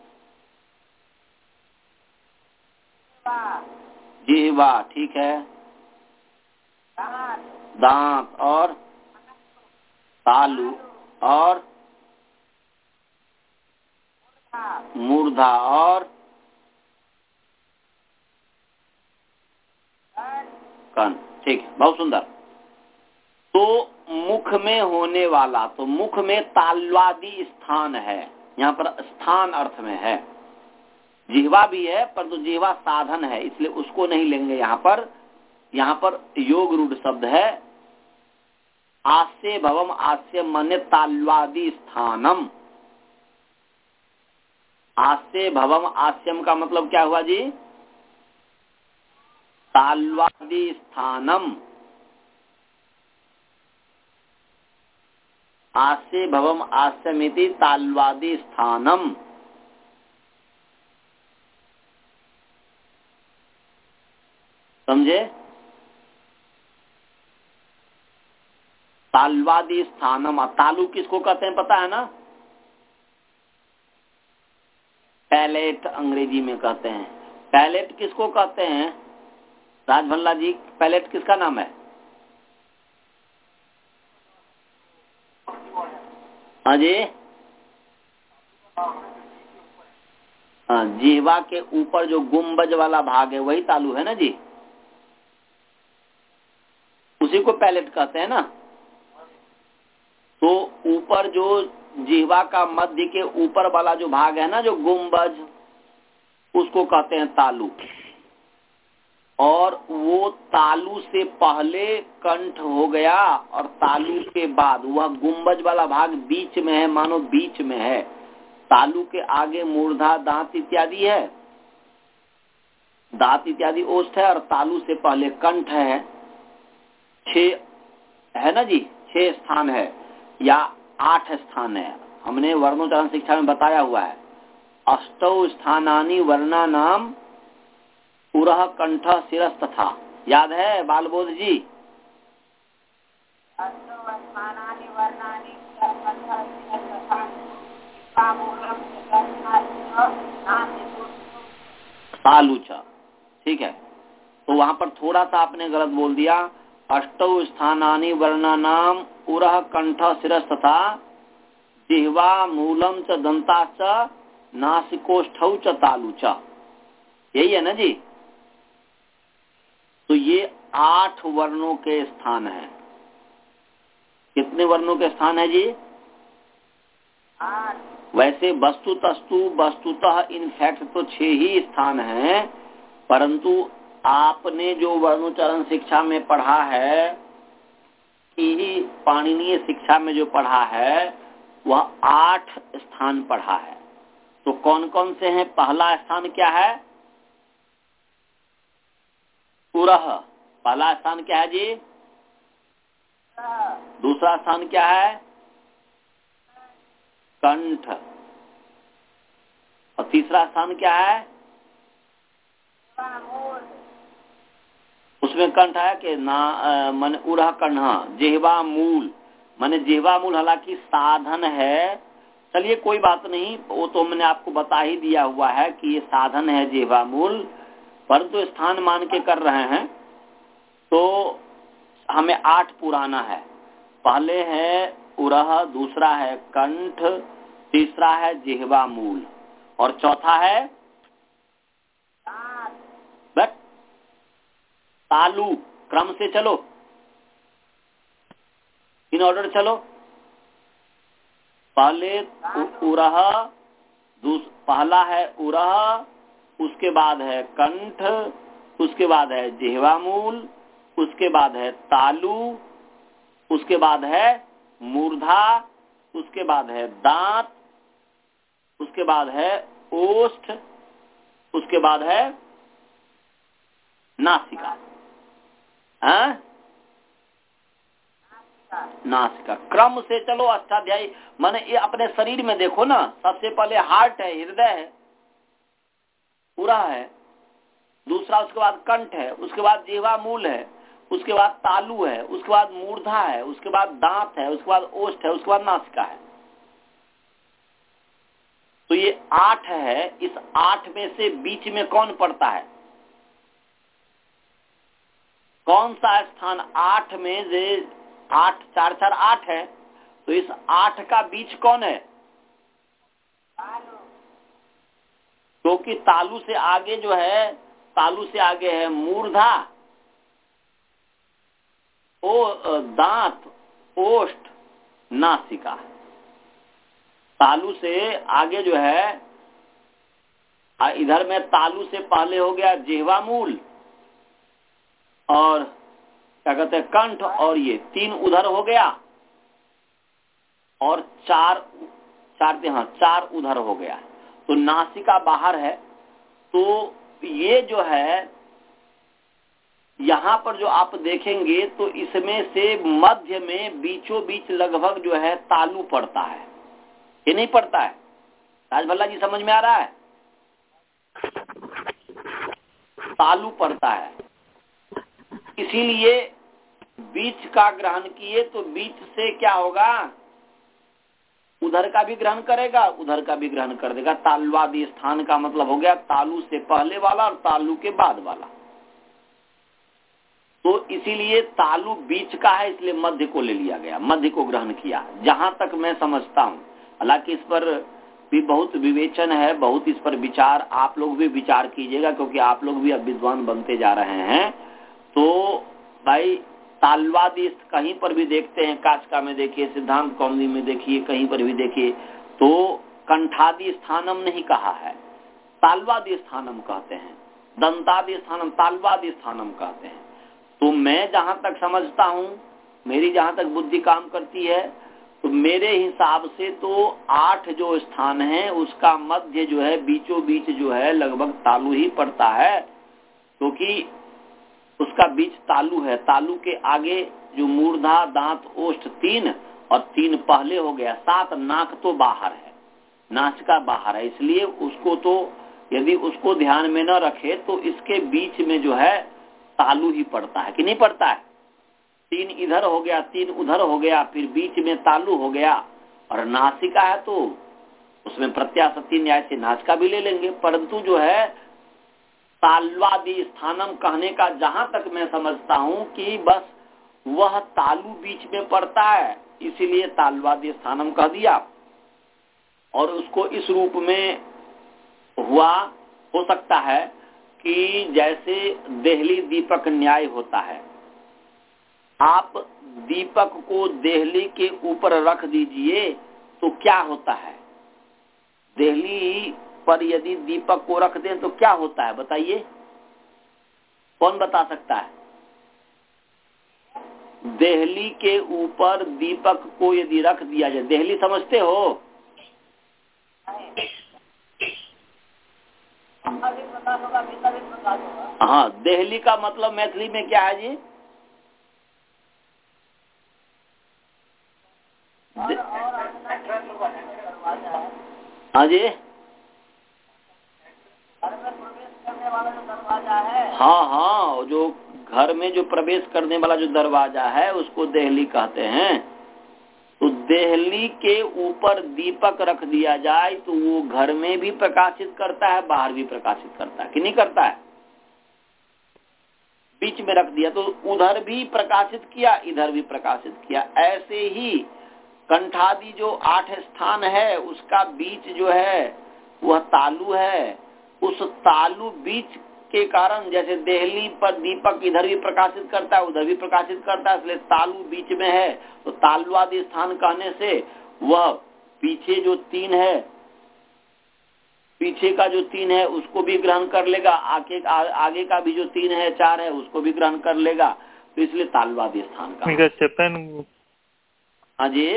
जिह्वा, ठीक है। दांत और तालु और मूर्धा और कण, ठीक है, बहुत सुंदर। तो मुख में होने वाला, तो मुख में ताल्वादी स्थान है, यहाँ पर स्थान अर्थ में है। जिह्वा भी है, पर तो जिह्वा साधन है, इसलिए उसको नहीं लेंगे यहाँ पर। यहाँ पर योग रूढ़ शब्द है। आस्य भवम आस्य मन्य ताल्वादी स्थानम। आस्य भवम आस्यम का मतलब क्या हुआ जी? ताल्वादी स्थानम। आस्य भवम आस्यमिति ताल्वादी स्थानम। समझे? ताल्वादी स्थानम। तालु किसको कहते हैं पता है ना? पैलेट अंग्रेजी में कहते हैं। पैलेट किसको कहते हैं राजभल्ला जी? पैलेट किसका नाम है? अजय, हाँ, जिह्वा के ऊपर जो गुंबज वाला भाग है वही तालु है ना जी, उसी को पैलेट कहते हैं ना। तो ऊपर जो जिह्वा का मध्य के ऊपर वाला जो भाग है ना, जो गुंबज, उसको कहते हैं तालु। और वो तालु से पहले कंठ हो गया और तालु के बाद वह गुंबज वाला भाग बीच में है, मानो बीच में है। तालु के आगे मूर्धा, दांत इत्यादि है, दांत इत्यादि ओष्ठ है, और तालु से पहले कंठ है। छह है ना जी, छह स्थान है या आठ स्थान है, हमने वर्णोच्चारण शिक्षा में बताया हुआ है। अष्टौ स्थानानि वर्णा नाम पुरः कंठ शिरस तथा, याद है बालबोध जी? तालुचा, ठीक है। तो वहां पर थोड़ा सा आपने गलत बोल दिया। अष्टौ स्थानानि वर्णानाम उरह कंठ शिरस तथा जिह्वा मूलम च दंता च नासिकोष्ठौ च तालुचा, यही है ना जी? तो ये आठ वर्णों के स्थान हैं। कितने वर्णों के स्थान है जी? आठ। वैसे वस्तु तस्तु वस्तुतः इनफैक्ट तो छह ही स्थान हैं, परंतु आपने जो वर्णोच्चारण शिक्षा में पढ़ा है कि पाणिनीय शिक्षा में जो पढ़ा है वह आठ स्थान पढ़ा है। तो कौन कौन से हैं? पहला स्थान क्या है? उरह। पहला स्थान क्या है जी? दूसरा स्थान क्या है? कंठ। और तीसरा स्थान क्या है? उसमें कंठ है कि ना मन उरह कन्हा जिह्वा मूल, माने जिह्वा मूल हालांकि साधन है। चलिए कोई बात नहीं, वो तो मैंने आपको बता ही दिया हुआ है कि ये साधन है जिह्वा मूल, परंतु तो स्थान मान के कर रहे हैं तो हमें आठ पुराना है। पहले है उरह, दूसरा है कंठ, तीसरा है जिह्वा मूल और चौथा है बट तालु। क्रम से चलो, इन ऑर्डर चलो। पहले उरह, पहला है उरह, उसके बाद है कंठ, उसके बाद है जिह्वा मूल, उसके बाद है तालु, उसके बाद है मूर्धा, उसके बाद है दांत, उसके बाद है ओष्ठ, उसके बाद है नासिका। हाँ? नासिका। क्रम से चलो। अष्टाध्यायी माने ये अपने शरीर में देखो ना, सबसे पहले हार्ट है, हृदय है, पूरा है, दूसरा उसके बाद कंठ है, उसके बाद जिह्वा मूल है, उसके बाद तालु है, उसके बाद मूर्धा है, उसके बाद दांत है, उसके बाद ओष्ठ है, उसके बाद नासिका है। तो ये आठ है। इस आठ में से बीच में कौन पड़ता है? कौन सा स्थान आठ में से? आठ चार चार आठ है, तो इस आठ का बीच कौन है? क्योंकि तो तालु से आगे जो है, तालु से आगे है मूर्धा, ओ दांत, ओष्ठ, नासिका। तालु से आगे जो है, इधर में तालु से पहले हो गया जिह्वा मूल और क्या कहते हैं कंठ, और ये तीन उधर हो गया और चार चार हाँ चार उधर हो गया। तो नासिका बाहर है। तो ये जो है यहाँ पर जो आप देखेंगे तो इसमें से मध्य में बीचों बीच लगभग जो है तालु पड़ता है, ये नहीं पड़ता है? राजभल्ला जी समझ में आ रहा है? तालु पड़ता है। इसीलिए बीच का ग्रहण किए तो बीच से क्या होगा? उधर का भी ग्रहण करेगा, उधर का भी ग्रहण कर देगा। तालवादी स्थान का मतलब हो गया तालु से पहले वाला और तालु के बाद वाला। तो इसीलिए तालु बीच का है, इसलिए मध्य को ले लिया गया, मध्य को ग्रहण किया, जहां तक मैं समझता हूं। हालांकि इस पर भी बहुत विवेचन है, बहुत इस पर विचार, आप लोग भी विचार कीजिएगा, क्योंकि आप लोग भी अब विद्वान बनते जा रहे हैं। तो भाई तालवादी कहीं पर भी देखते हैं, काचका में देखिए, सिद्धांत कौमुदी में देखिए, कहीं पर भी देखिए, तो कंठादि स्थानम नहीं कहा है, तालवादी स्थानम कहते हैं। दंतादि स्थानम, तालवादी स्थानम कहते हैं। तो मैं जहां तक समझता हूं, मेरी जहां तक बुद्धि काम करती है, तो मेरे हिसाब से तो आठ जो स्थान है उसका मध्य जो है, बीचों बीच जो है लगभग तालु ही पड़ता है, क्योंकि तो उसका बीच तालु है। तालु के आगे जो मूर्धा, दांत, ओष्ठ तीन और तीन पहले हो गया, सात। नाक तो बाहर है, नासिका बाहर है, इसलिए उसको तो यदि उसको ध्यान में न रखे तो इसके बीच में जो है तालु ही पड़ता है कि नहीं पड़ता है? तीन इधर हो गया, तीन उधर हो गया, फिर बीच में तालु हो गया, और नासिका है तो उसमें प्रत्याशक्ति न्याय से नासिका भी ले लेंगे। परंतु जो है ताल्वादि स्थानम कहने का जहां तक मैं समझता हूं कि बस वह तालु बीच में पड़ता है, इसीलिए ताल्वादि स्थानम कह दिया। और उसको इस रूप में हुआ हो सकता है कि जैसे देहली दीपक न्याय होता है, आप दीपक को देहली के ऊपर रख दीजिए तो क्या होता है? देहली पर यदि दीपक को रख दें तो क्या होता है बताइए, कौन बता सकता है? देहली के ऊपर दीपक को यदि रख दिया जाए, देहली समझते हो? हाँ, देहली का मतलब मैथिली में क्या है जी? हाँ जी, हाँ हाँ, जो घर में जो प्रवेश करने वाला जो दरवाजा है उसको देहली कहते हैं। तो देहली के ऊपर दीपक रख दिया जाए तो वो घर में भी प्रकाशित करता है, बाहर भी प्रकाशित करता है कि नहीं करता है? बीच में रख दिया तो उधर भी प्रकाशित किया, इधर भी प्रकाशित किया। ऐसे ही कंठादि जो आठ स्थान है उसका बीच जो है वह तालु है, उस तालु बीच के कारण जैसे देहली पर दीपक इधर भी प्रकाशित करता है उधर भी प्रकाशित करता है, इसलिए तालु बीच में है तो तालुवादि स्थान कहने से वह पीछे जो तीन है, पीछे का जो तीन है उसको भी ग्रहण कर लेगा, आगे आ, आगे का भी जो तीन है चार है उसको भी ग्रहण कर लेगा, तो इसलिए तालुवादि स्थान का। हाँ जी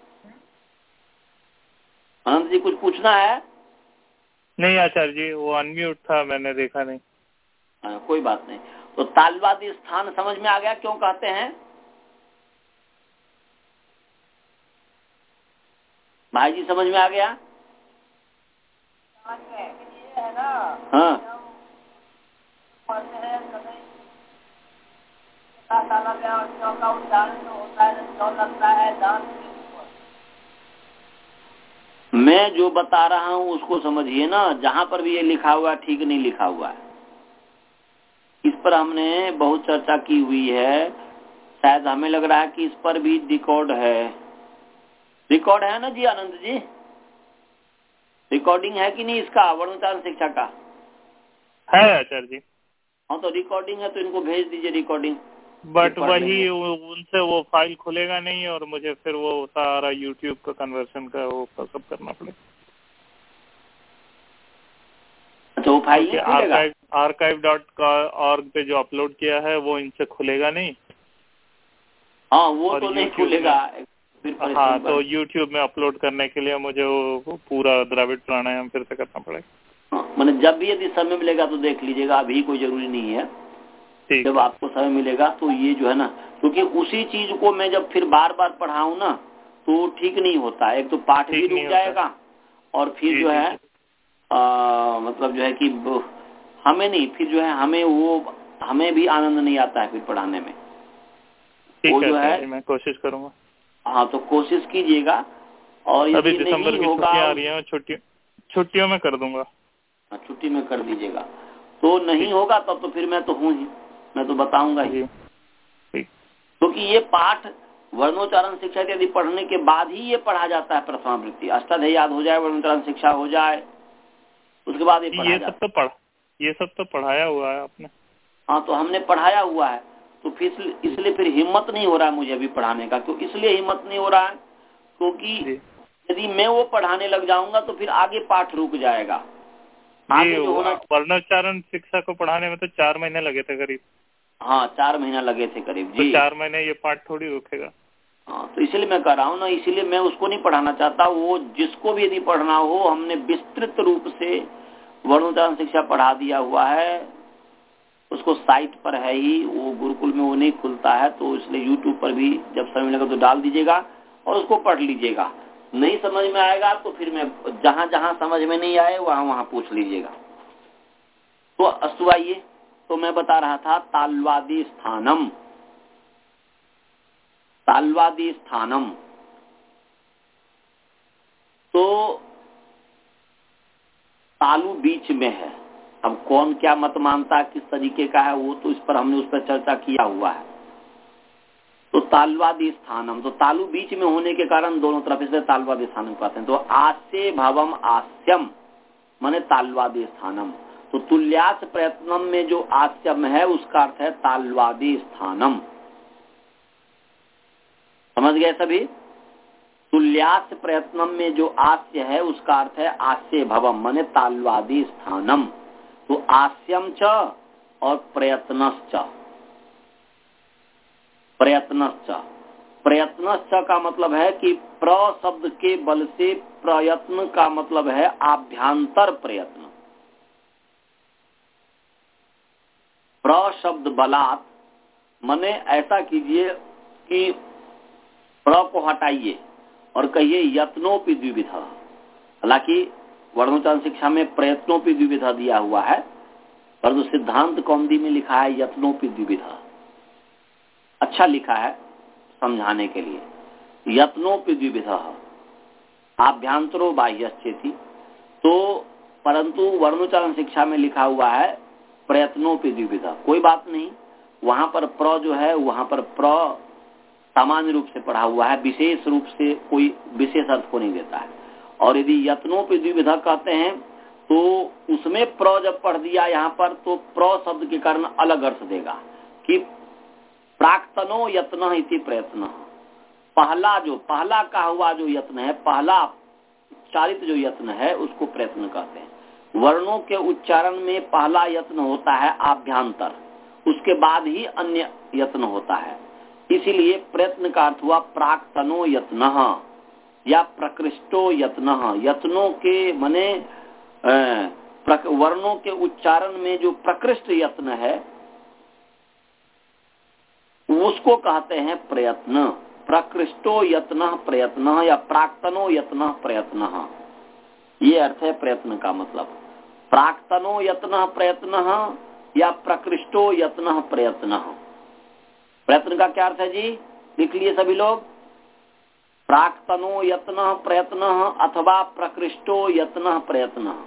अनंत जी, कुछ पूछना है? नहीं आचार्य जी, वो अनम्यूट था, मैंने देखा नहीं। आ, कोई बात नहीं। तो तालवादी स्थान समझ में आ गया क्यों कहते हैं? भाई जी समझ में आ गया? हाँ मैं जो बता रहा हूँ उसको समझिए ना, जहाँ पर भी ये लिखा हुआ ठीक नहीं लिखा हुआ है। इस पर हमने बहुत चर्चा की हुई है, शायद हमें लग रहा है कि इस पर भी रिकॉर्ड है। रिकॉर्ड है ना जी आनंद जी? रिकॉर्डिंग है कि नहीं इसका, वर्णोच्चारण शिक्षा का? है आचार्य जी। हाँ तो रिकॉर्डिंग है तो इनको भेज दीजिए रिकॉर्डिंग। बट वही उनसे वो फाइल खुलेगा नहीं और मुझे फिर वो सारा यूट्यूब का कन्वर्सन का वो सब करना पड़ेगा। तो वो फाइल नहीं खुलेगा? आर्काइव डॉट ऑर्ग पे जो अपलोड किया है वो इनसे खुलेगा नहीं। हाँ वो तो नहीं खुलेगा। हाँ तो यूट्यूब में अपलोड करने के लिए मुझे वो पूरा द्रविड़ प्राणायाम फिर से करना पड़ेगा। मैंने जब भी यदि समय मिलेगा तो देख लीजिएगा, अभी कोई जरूरी नहीं है। जब आपको समय मिलेगा तो ये जो है ना, क्योंकि उसी चीज को मैं जब फिर बार बार पढ़ाऊं ना तो ठीक नहीं होता। एक तो पाठ भी रुक जाएगा और फिर जो है आ, मतलब जो है कि हमें नहीं, फिर जो है हमें वो हमें भी आनंद नहीं आता है फिर पढ़ाने में। वो जो है मैं कोशिश करूंगा। हाँ तो कोशिश कीजिएगा। और अभी दिसंबर की छुट्टियां आ रही हैं, छुट्टी छुट्टियों में कर दूंगा। छुट्टी में कर दीजिएगा। तो नहीं होगा तब तो फिर मैं तो हूँ ही, मैं तो बताऊंगा ही। क्योंकि तो ये पाठ वर्णोच्चारण शिक्षा यदि पढ़ने के बाद ही ये पढ़ा जाता है। प्रथमावृत्ति अष्टाध्यायी याद हो जाए, वर्णोच्चारण शिक्षा हो जाए, उसके बाद ये पढ़ा ये सब तो पढ़ ये सब तो पढ़ाया हुआ है आपने। हाँ तो हमने पढ़ाया हुआ है, तो फिर इसलिए फिर हिम्मत नहीं हो रहा है मुझे अभी पढ़ाने का। क्यों इसलिए हिम्मत नहीं हो रहा है? क्योंकि यदि मैं वो पढ़ाने लग जाऊंगा तो फिर आगे पाठ रुक जाएगा। आगे जो होना, वर्णोच्चारण शिक्षा को पढ़ाने में तो चार महीने लगे थे करीब। हाँ चार महीना लगे थे करीब जी। तो चार महीने ये पाठ थोड़ी रुकेगा। हाँ तो इसलिए मैं कह रहा हूँ ना, इसीलिए मैं उसको नहीं पढ़ाना चाहता। वो जिसको भी यदि पढ़ना हो, हमने विस्तृत रूप से वर्णोच्चारण शिक्षा पढ़ा दिया हुआ है। उसको साइट पर है ही, वो गुरुकुल में वो नहीं खुलता है, तो इसलिए यूट्यूब पर भी जब समय लगे तो डाल दीजिएगा और उसको पढ़ लीजिएगा। नहीं समझ में आएगा तो फिर मैं जहां जहां समझ में नहीं आए वहां वहां पूछ लीजिएगा। तो अस्तु आइए तो मैं बता रहा था ताल्वादी स्थानम, ताल्वादी स्थानम। तो तालु बीच में है। अब कौन क्या मत मानता किस तरीके का है वो तो इस पर हमने उस पर चर्चा किया हुआ है। तो ताल्वादी स्थानम, तो तालु बीच में होने के कारण दोनों तरफ से ताल्वादी स्थानम कहते हैं। तो आस्य भवम आस्यम माने ताल्वादी स्थानम। तो तुल्यास प्रयत्नम में जो आस्यम है उसका अर्थ है ताल्वादी स्थानम। समझ गए सभी? तुल्यास प्रयत्नम में जो आस्य है उसका अर्थ है आस्य भवम माने ताल्वादी स्थानम। तो आस्यम च और प्रयत्नश्च, प्रयत्नश्च, प्रयत्नश्च का मतलब है कि प्र शब्द के बल से प्रयत्न का मतलब है आभ्यंतर प्रयत्न। प्र शब्द बलात् माने ऐसा कीजिए कि प्र को हटाइए और कहिए यत्नोपि द्विविधा। हालांकि वर्णोच्चारण शिक्षा में प्रयत्नोपि द्विविधा दिया हुआ है, परंतु सिद्धांत कौमुदी में लिखा है यत्नोपि द्विविधा। अच्छा लिखा है समझाने के लिए। यत्नोपि द्विविधा आभ्यंतरो बाह्यश्चेति। तो परंतु वर्णोच्चारण शिक्षा में लिखा हुआ है प्रयत्नोपि द्विविधा। कोई बात नहीं, वहां पर प्र जो है वहां पर प्र सामान्य रूप से पढ़ा हुआ है, विशेष रूप से कोई विशेष अर्थ को नहीं देता है। और यदि यत्नोपि द्विविधा कहते हैं तो उसमें प्र जब पढ़ दिया यहाँ पर तो प्र शब्द के कारण अलग अर्थ देगा कि प्राक्तनो यत्न इति प्रयत्न। पहला जो पहला कहा हुआ जो यत्न है, पहला उच्चारित जो यत्न है उसको प्रयत्न कहते हैं। वर्णों के उच्चारण में पहला यत्न होता है आभ्यंतर, उसके बाद ही अन्य यत्न होता है। इसीलिए प्रयत्न का अर्थ हुआ प्राक्तनो यत्नः या प्रकृष्टो यत्नः। यत्नों के माने वर्णों के उच्चारण में जो प्रकृष्ट यत्न है उसको कहते हैं प्रयत्न। प्रकृष्टो यत्नः प्रयत्नः या प्राक्तनो यत्नः प्रयत्नः, ये अर्थ है प्रयत्न का मतलब। प्राक्तनो यत्नः प्रयत्नः या प्रकृष्टो यत्नः प्रयत्नः। प्रयत्न का क्या अर्थ है जी? लिख लिए सभी लोग। प्राक्तनो यत्नः प्रयत्नः अथवा प्रकृष्टो यत्नः प्रयत्नः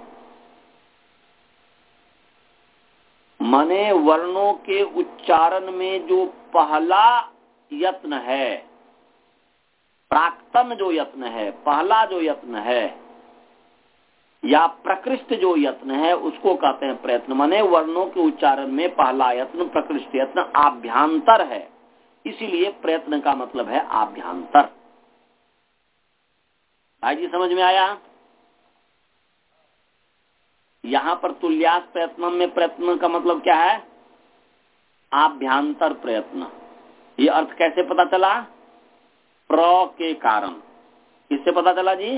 माने वर्णों के उच्चारण में जो पहला यत्न है, प्राक्तन जो यत्न है, पहला जो यत्न है या प्रकृष्ट जो यत्न है उसको कहते हैं प्रयत्न। माने वर्णों के उच्चारण में पहला यत्न प्रकृष्ट यत्न आभ्यंतर है, इसीलिए प्रयत्न का मतलब है आभ्यंतर। भाई जी समझ में आया? यहाँ पर तुल्यास प्रयत्न में प्रयत्न का मतलब क्या है? आभ्यंतर प्रयत्न। ये अर्थ कैसे पता चला? प्र के कारण। किससे पता चला जी?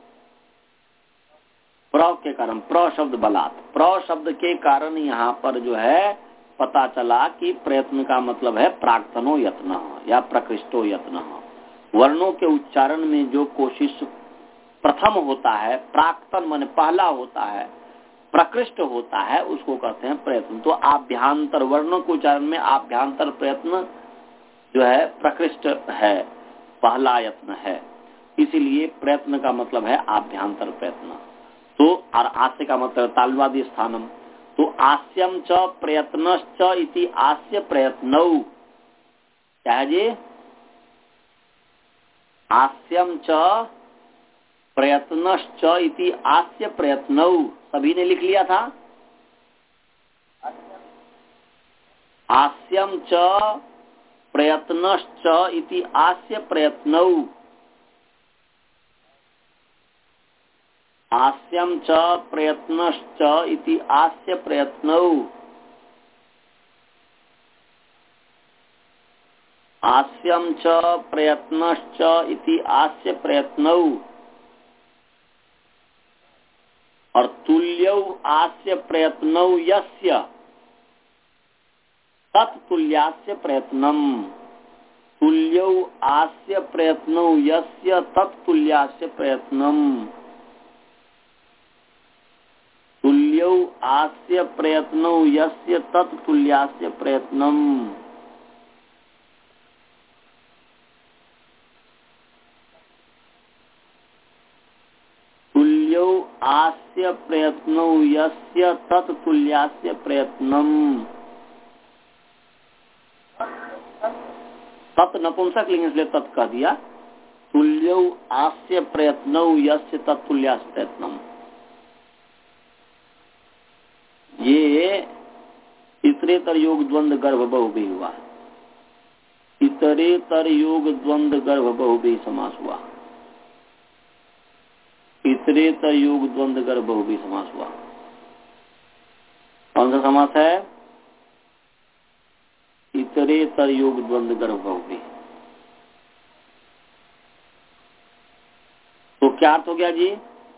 प्र के कारण, प्र शब्द बलात्। प्र शब्द के कारण यहाँ पर जो है पता चला कि प्रयत्न का मतलब है प्राक्तनो यत्न या प्रकृष्टो यत्न। वर्णों के उच्चारण में जो कोशिश प्रथम होता है, प्राक्तन माने पहला होता है, प्रकृष्ट होता है, उसको कहते हैं प्रयत्न। तो आभ्यंतर वर्णों के उच्चारण में आभ्यंतर प्रयत्न जो है प्रकृष्ट है, पहला यत्न है, इसीलिए प्रयत्न का मतलब है आभ्यंतर प्रयत्न। तो और आस्य का मतलब ताल्वादी स्थानम। तो आस्यम च प्रयत्नश्च इति आस्य प्रयत्नौ। क्या है जी? आस्यम च प्रयत्नश्च इति आस्य प्रयत्नौ। सभी ने लिख लिया था? आस्यम च प्रयत्नश्च इति आस्य प्रयत्नौ। आस्यम च प्रयत्नश्च इति आस्य प्रयत्नौ। आस्यम च प्रयत्नश्च इति आस्य प्रयत्नौ। और तुल्यौ आस्य प्रयत्नौ यस्य तत्तुल्यास्य प्रयत्नम। तुल्यौ आस्य प्रयत्नौ यस्य तत्तुल्यास्य प्रयत्नम। तुल्य तुल्यौ आस्य प्रयत्नौ यस्य तत्तुल्यास्य प्रयत्नम। तुल्यौ आस्य प्रयत्नौ यस्य तत्तुल्यास्य प्रयत्नम। तत् नपुंसक लिंग इसलिए तत् कह दिया। तुल्यौ आस्य प्रयत्नौ यस्य तत्तुल्यास्य प्रयत्नम। ये इतरेतर योग द्वंद्व गर्भ बहुव्रीहि हुआ। इतरेतर योग द्वंद्व गर्भ बहुव्रीहि समास हुआ। इतरेतर योग द्वंद्व गर्भ बहुव्रीहि समास हुआ। कौन सा समास है? इतरेतर योग द्वंद्व गर्भ बहुव्रीहि। तो क्या अर्थ हो गया जी?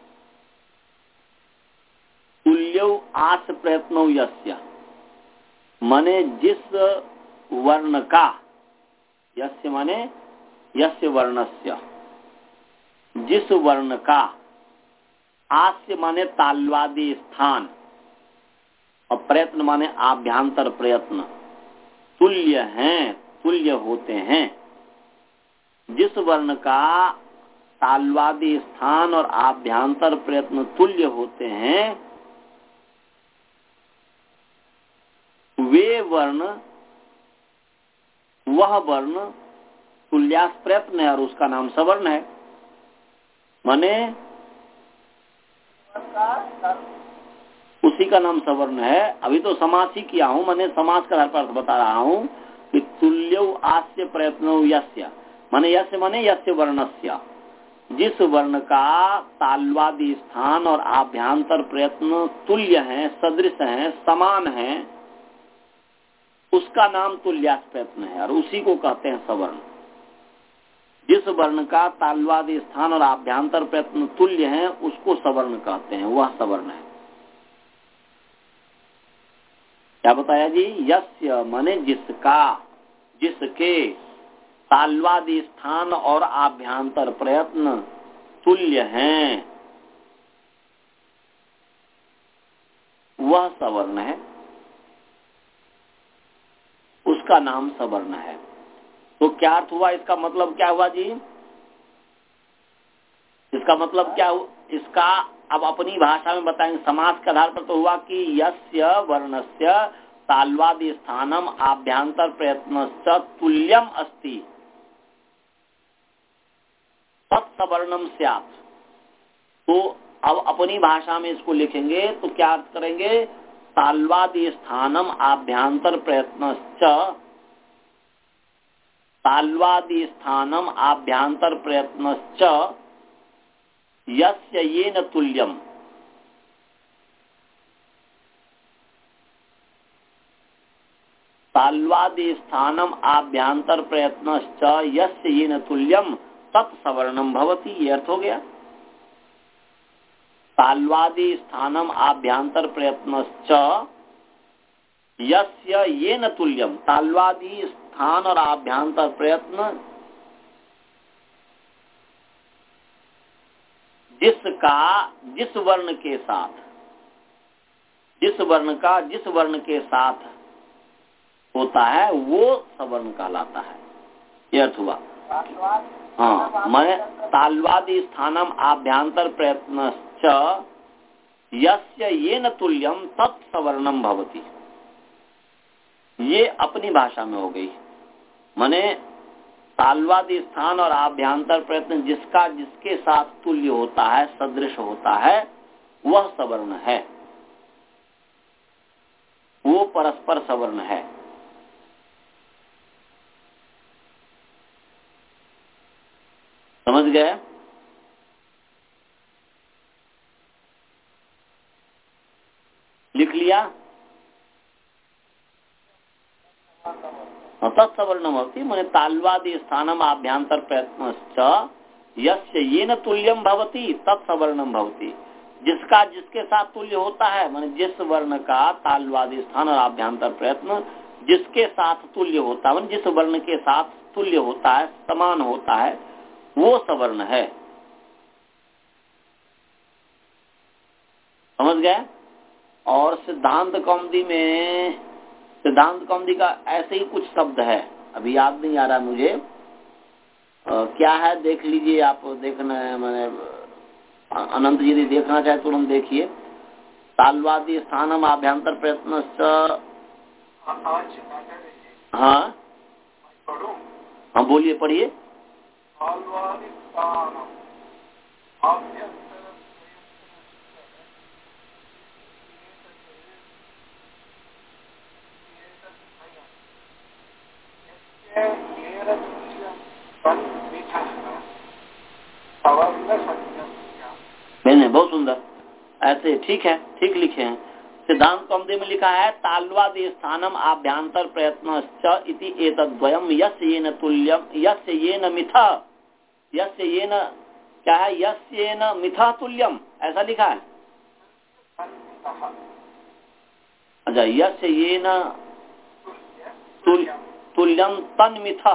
तुल्यौ आस प्रयत्नौ यस्य, माने जिस वर्ण का, यस्य माने यस्य वर्णस्य, जिस वर्ण का, आस्य माने ताल्वादी स्थान और प्रयत्न माने आभ्यांतर प्रयत्न, तुल्य हैं, तुल्य होते हैं। जिस वर्ण का ताल्वादी स्थान और आभ्यांतर प्रयत्न तुल्य होते हैं, वे वर्ण, वह वर्ण तुल्यास प्रयत्न है और उसका नाम सवर्ण है। माने उसी का नाम सवर्ण है। अभी तो समास ही किया हूं, माने समास का आधार पर बता रहा हूं कि तुल्यौ आस्य प्रयत्नो यस्य, माने यस्य माने यस्य वर्णस्य, जिस वर्ण का ताल्वादी स्थान और आभ्यांतर प्रयत्न तुल्य हैं, सदृश हैं, समान हैं, उसका नाम तुल्यास प्रयत्न है और उसी को कहते हैं सवर्ण। जिस वर्ण का ताल्वादी स्थान और आभ्यांतर प्रयत्न तुल्य हैं, उसको सवर्ण कहते हैं, वह सवर्ण है। क्या बताया जी? यस्य माने जिसका, जिसके ताल्वादी स्थान और आभ्यांतर प्रयत्न तुल्य हैं, वह सवर्ण है, उसका नाम सवर्ण है। तो क्या अर्थ हुआ? इसका मतलब क्या हुआ जी? इसका मतलब क्या हुआ? इसका अब अपनी भाषा में बताएंगे। समास के आधार पर तो हुआ कि यस्य वर्णस्य ताल्वादी स्थानम आभ्यांतर प्रयत्नश्च तुल्यम अस्ति तत्सवर्णम स्यात्। तो अब अपनी भाषा में इसको लिखेंगे तो क्या अर्थ करेंगे? ताल्वादी स्थानम आभ्यांतर प्रयत्नश्च, ताल्वादी स्थानम आभ्यांतर प्रयत्नश्च यस्य येन तुल्यम, ताल्वादी स्थानम आभ्यांतर प्रयत्नश्च यस्य येन तुल्यम तत्सवर्णम भवति। ये अर्थ हो गया। ताल्वादी स्थानम आभ्यांतर प्रयत्नश्च यस्य येन तुल्यम, ताल्वादी स्थान और आभ्यांतर प्रयत्न जिसका, जिस वर्ण के साथ, जिस वर्ण का जिस वर्ण के साथ होता है वो सवर्ण कहलाता है। यह अर्थ हुआ। हाँ, मैं ताल्वादी स्थानम आभ्यांतर प्रयत्नश्च यस्य येन तुल्यम तत्सवर्णम भवति। ये अपनी भाषा में हो गई। माने ताल्वादी स्थान और आभ्यांतर प्रयत्न जिसका जिसके साथ तुल्य होता है, सदृश होता है, वह सवर्ण है, वो परस्पर सवर्ण है। समझ गए? लिख लिया? तत्सवर्णम भवति माने ताल्वादी स्थानम आभ्यांतर प्रयत्नश्च यस्य येन तुल्यम भवति तत्सवर्णम भवति। जिसका जिसके साथ तुल्य होता है, माने जिस वर्ण का ताल्वादी स्थान और आभ्यांतर प्रयत्न जिसके साथ तुल्य होता है, माने जिस वर्ण के साथ तुल्य होता है, समान होता है, वो सवर्ण है। समझ गए? और सिद्धांत कौमुदी में, सिद्धांत कौमुदी का ऐसे ही कुछ शब्द है, अभी याद नहीं आ रहा मुझे आ, क्या है, देख लीजिए आप, देखना है मैंने, अनंत जी देखना चाहे तुरंत देखिए। तालवादी स्थानम आभ्यंतर प्रयत्न, हाँ हाँ बोलिए, पढ़िए। मैंने बहुत सुंदर, ऐसे ठीक है, ठीक लिखे हैं। सिद्धांत कौमुदी में लिखा है ताल्वादि स्थानम आभ्यंतर प्रयत्न इति एतद्वयम यस्य येन तुल्यम यस्य येन मिथा, यस्य येन क्या है, यस्य येन मिथा तुल्यम, ऐसा लिखा है। अच्छा, यस्य येन तुल, तुल्यम तन मिथा,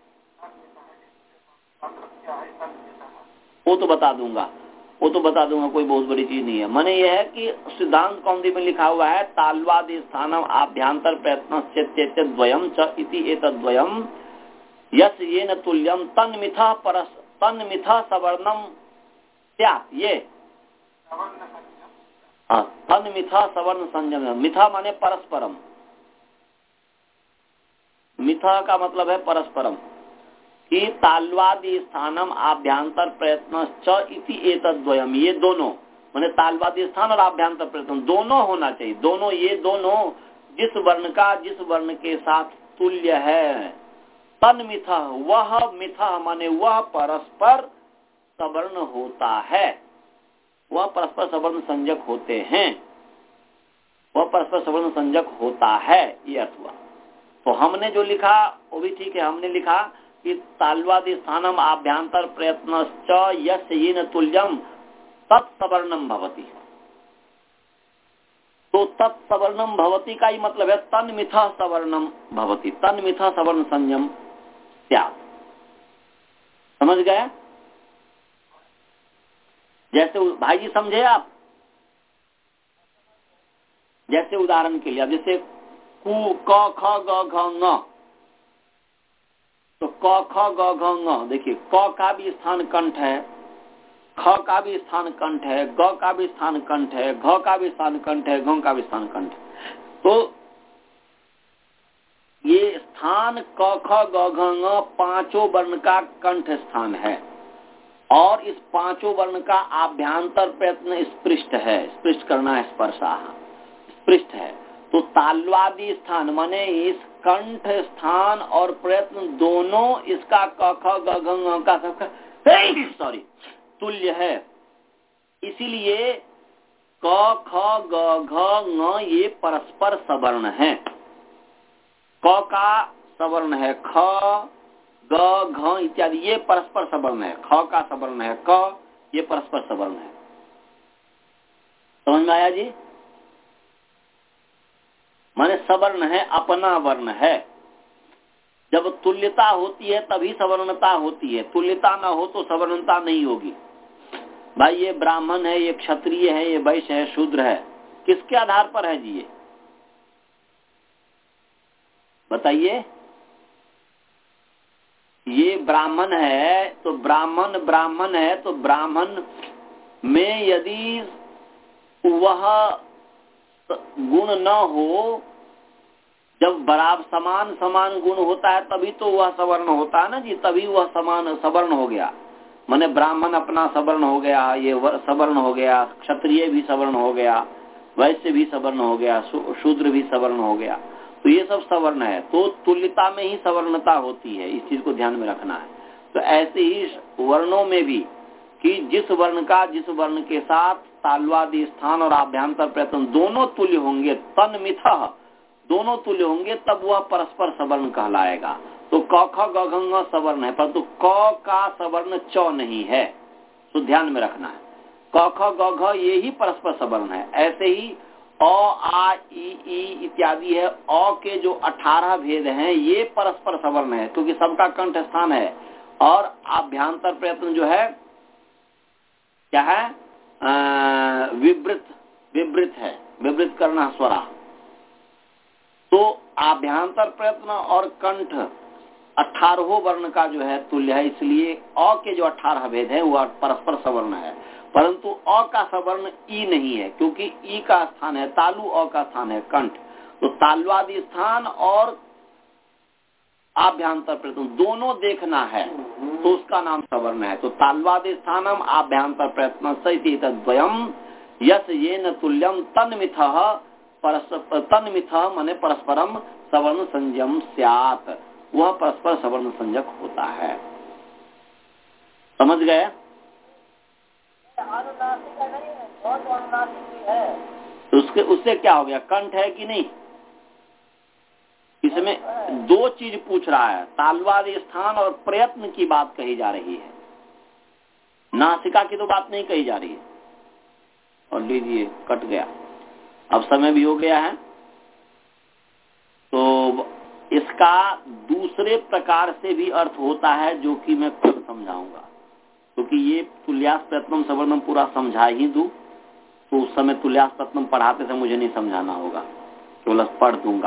वो तो बता दूंगा, वो तो बता दूंगा, कोई बहुत बड़ी चीज नहीं है। माने यह है कि सिद्धांत कौमुदी में लिखा हुआ है ताल्वादि स्थानम आभ्यंतर प्रयत्न द्वयम च इति एतद्वयम यस्य येन तुल्यम तन्मिथा परस तन्मिथा सवर्णम स्यात्, ये हाँ, तन्मिथा सवर्ण संयम। मिथा माने परस्परम, मिथा का मतलब है परस्परम, कि ताल्वादि स्थानम आभ्यंतर प्रयत्न च इति एतद्वयम, ये दोनों माने ताल्वादि स्थान और आभ्यंतर प्रयत्न दोनों होना चाहिए, दोनों, ये दोनों जिस वर्ण का जिस वर्ण के साथ तुल्य है, तन मिथा, वह मिथा माने वह परस्पर सवर्ण होता है, वह परस्पर सवर्ण संजक होते हैं, वह परस्पर सवर्ण संजक होता है, ये अर्थ हुआ। तो हमने जो लिखा वो भी ठीक है, हमने लिखा कि ताल्वादि स्थानम आभ्यंतर प्रयत्न यस्य येन तुल्यम तत्सवर्णम भवति, तो तत्सवर्णम भवति का ही मतलब है तन मिथा सवर्णम भवति, तन मिथा सवर्ण संयम स्यात्। समझ गए? जैसे भाई जी समझे आप? जैसे उदाहरण के लिए, जैसे कु क ख ग घ ङ, तो क ख ग घ ङ, देखिए क का भी स्थान कंठ है, ख का भी स्थान कंठ है, ग का भी स्थान कंठ है, घ का भी स्थान कंठ है, घ का भी स्थान कंठ है। तो ये स्थान क ख ग घ ङ पांचों वर्ण का कंठ स्थान है, और इस पांचों वर्ण का आभ्यंतर प्रयत्न स्पृष्ट है, स्पृष्ट करना है, स्पर्शा स्पृष्ट है। तो ताल्वादि स्थान माने इस कंठ स्थान और प्रयत्न दोनों इसका क ख ग घ ङ का सबका सॉरी तुल्य है, इसीलिए क ख ग घ ङ ये परस्पर सवर्ण है। क का सवर्ण है ख, ग घ इत्यादि, ये परस्पर सवर्ण है। ख का सवर्ण है क, ये परस्पर सवर्ण है। समझ में आया जी? माने सवर्ण है, अपना वर्ण है। जब तुल्यता होती है तभी सवर्णता होती है, तुल्यता ना हो तो सवर्णता नहीं होगी। भाई ये ब्राह्मण है, ये क्षत्रिय है, ये वैश्य है, शूद्र है, किसके आधार पर है जी? ये बताइए। ये ब्राह्मण है तो ब्राह्मण ब्राह्मण है तो ब्राह्मण में यदि वह गुण न हो, जब बराबर समान समान गुण होता है तभी तो वह सवर्ण होता है ना जी, तभी वह समान सवर्ण हो गया। माने ब्राह्मण अपना सवर्ण हो गया, ये सवर्ण हो गया, क्षत्रिय भी सवर्ण हो गया, वैश्य भी सवर्ण हो गया, शूद्र भी सवर्ण हो गया, तो ये सब सवर्ण है। तो तुल्यता में ही सवर्णता होती है, इस चीज को ध्यान में रखना है। तो ऐसे ही वर्णों में भी कि जिस वर्ण का जिस वर्ण के साथ ताल्वादि स्थान और आभ्यंतर प्रयत्न दोनों तुल्य होंगे, तन मिथा दोनों तुल्य होंगे, तब वह परस्पर सवर्ण कहलाएगा। तो क ख ग घ ङ सवर्ण है, परंतु क का सवर्ण च नहीं है, तो ध्यान में रखना है। क ख ग घ ये ही परस्पर सवर्ण है। ऐसे ही अ आ इ ई इत्यादि है, अ के जो अठारह भेद हैं ये परस्पर सवर्ण है, क्योंकि सबका कंठ स्थान है। और आभ्यंतर प्रयत्न जो है क्या है, विवृत विवृत है, विवृत करना स्वरा। तो आभ्यंतर प्रयत्न और कंठ अठारहों वर्ण का जो है तुल्य है, इसलिए अ के जो अठारह भेद है वो परस्पर सवर्ण है, परंतु अ का सवर्ण ई नहीं है, क्योंकि ई का स्थान है तालु, अ का स्थान है कंठ। तो तालवादी स्थान और आभ्यंतर प्रयत्न दोनों देखना है तो उसका नाम सवर्ण है। तो तालवादी स्थानम आभ्यंतर प्रयत्न सहित द्वयम यस ये न तुल्यम तन्मिथ तन्मिथ माने परस्परम सवर्ण संयम स्यात्, वह परस्पर सवर्ण संजक होता है। समझ गए? उसके उससे क्या हो गया? कंठ है कि नहीं? इसमें दो चीज पूछ रहा है, तालवादी स्थान और प्रयत्न की बात कही जा रही है, नासिका की तो बात नहीं कही जा रही है। और लीजिए कट गया, अब समय भी हो गया है। तो इसका दूसरे प्रकार से भी अर्थ होता है जो कि मैं खुद समझाऊंगा, क्योंकि तो ये तुल्यास प्रयत्नम सवर्णम पूरा समझा ही दूं तो उस समय तुल्यास प्रयत्नम पढ़ाते समय मुझे नहीं समझाना होगा, केवल पढ़ दूंगा।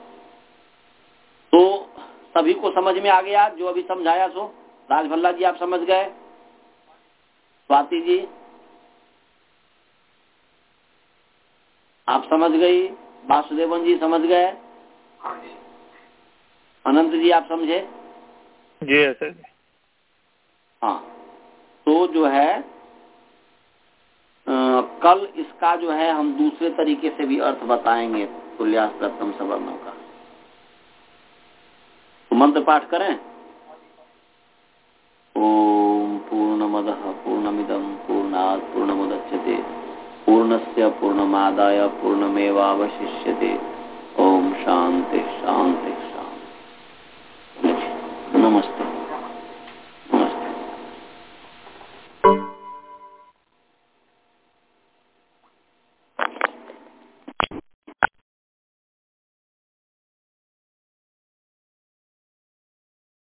तो सभी को समझ में आ गया जो अभी समझाया सो? राजभल्ला जी आप समझ गए? स्वाति जी आप समझ गई? वासुदेवन जी समझ गए? अनंत जी आप समझे? जी सर। हाँ, तो जो है आ, कल इसका जो है हम दूसरे तरीके से भी अर्थ बताएंगे तुल्यास प्रथम सवर्णों का। तो मंत्र पाठ करें। ओम पूर्णमदः पूर्णमिदं पूर्णात् पूर्णमुदच्यते पूर्णस्य पूर्णमादाय पूर्णमेवावशिष्यते। ओम शांति शांति।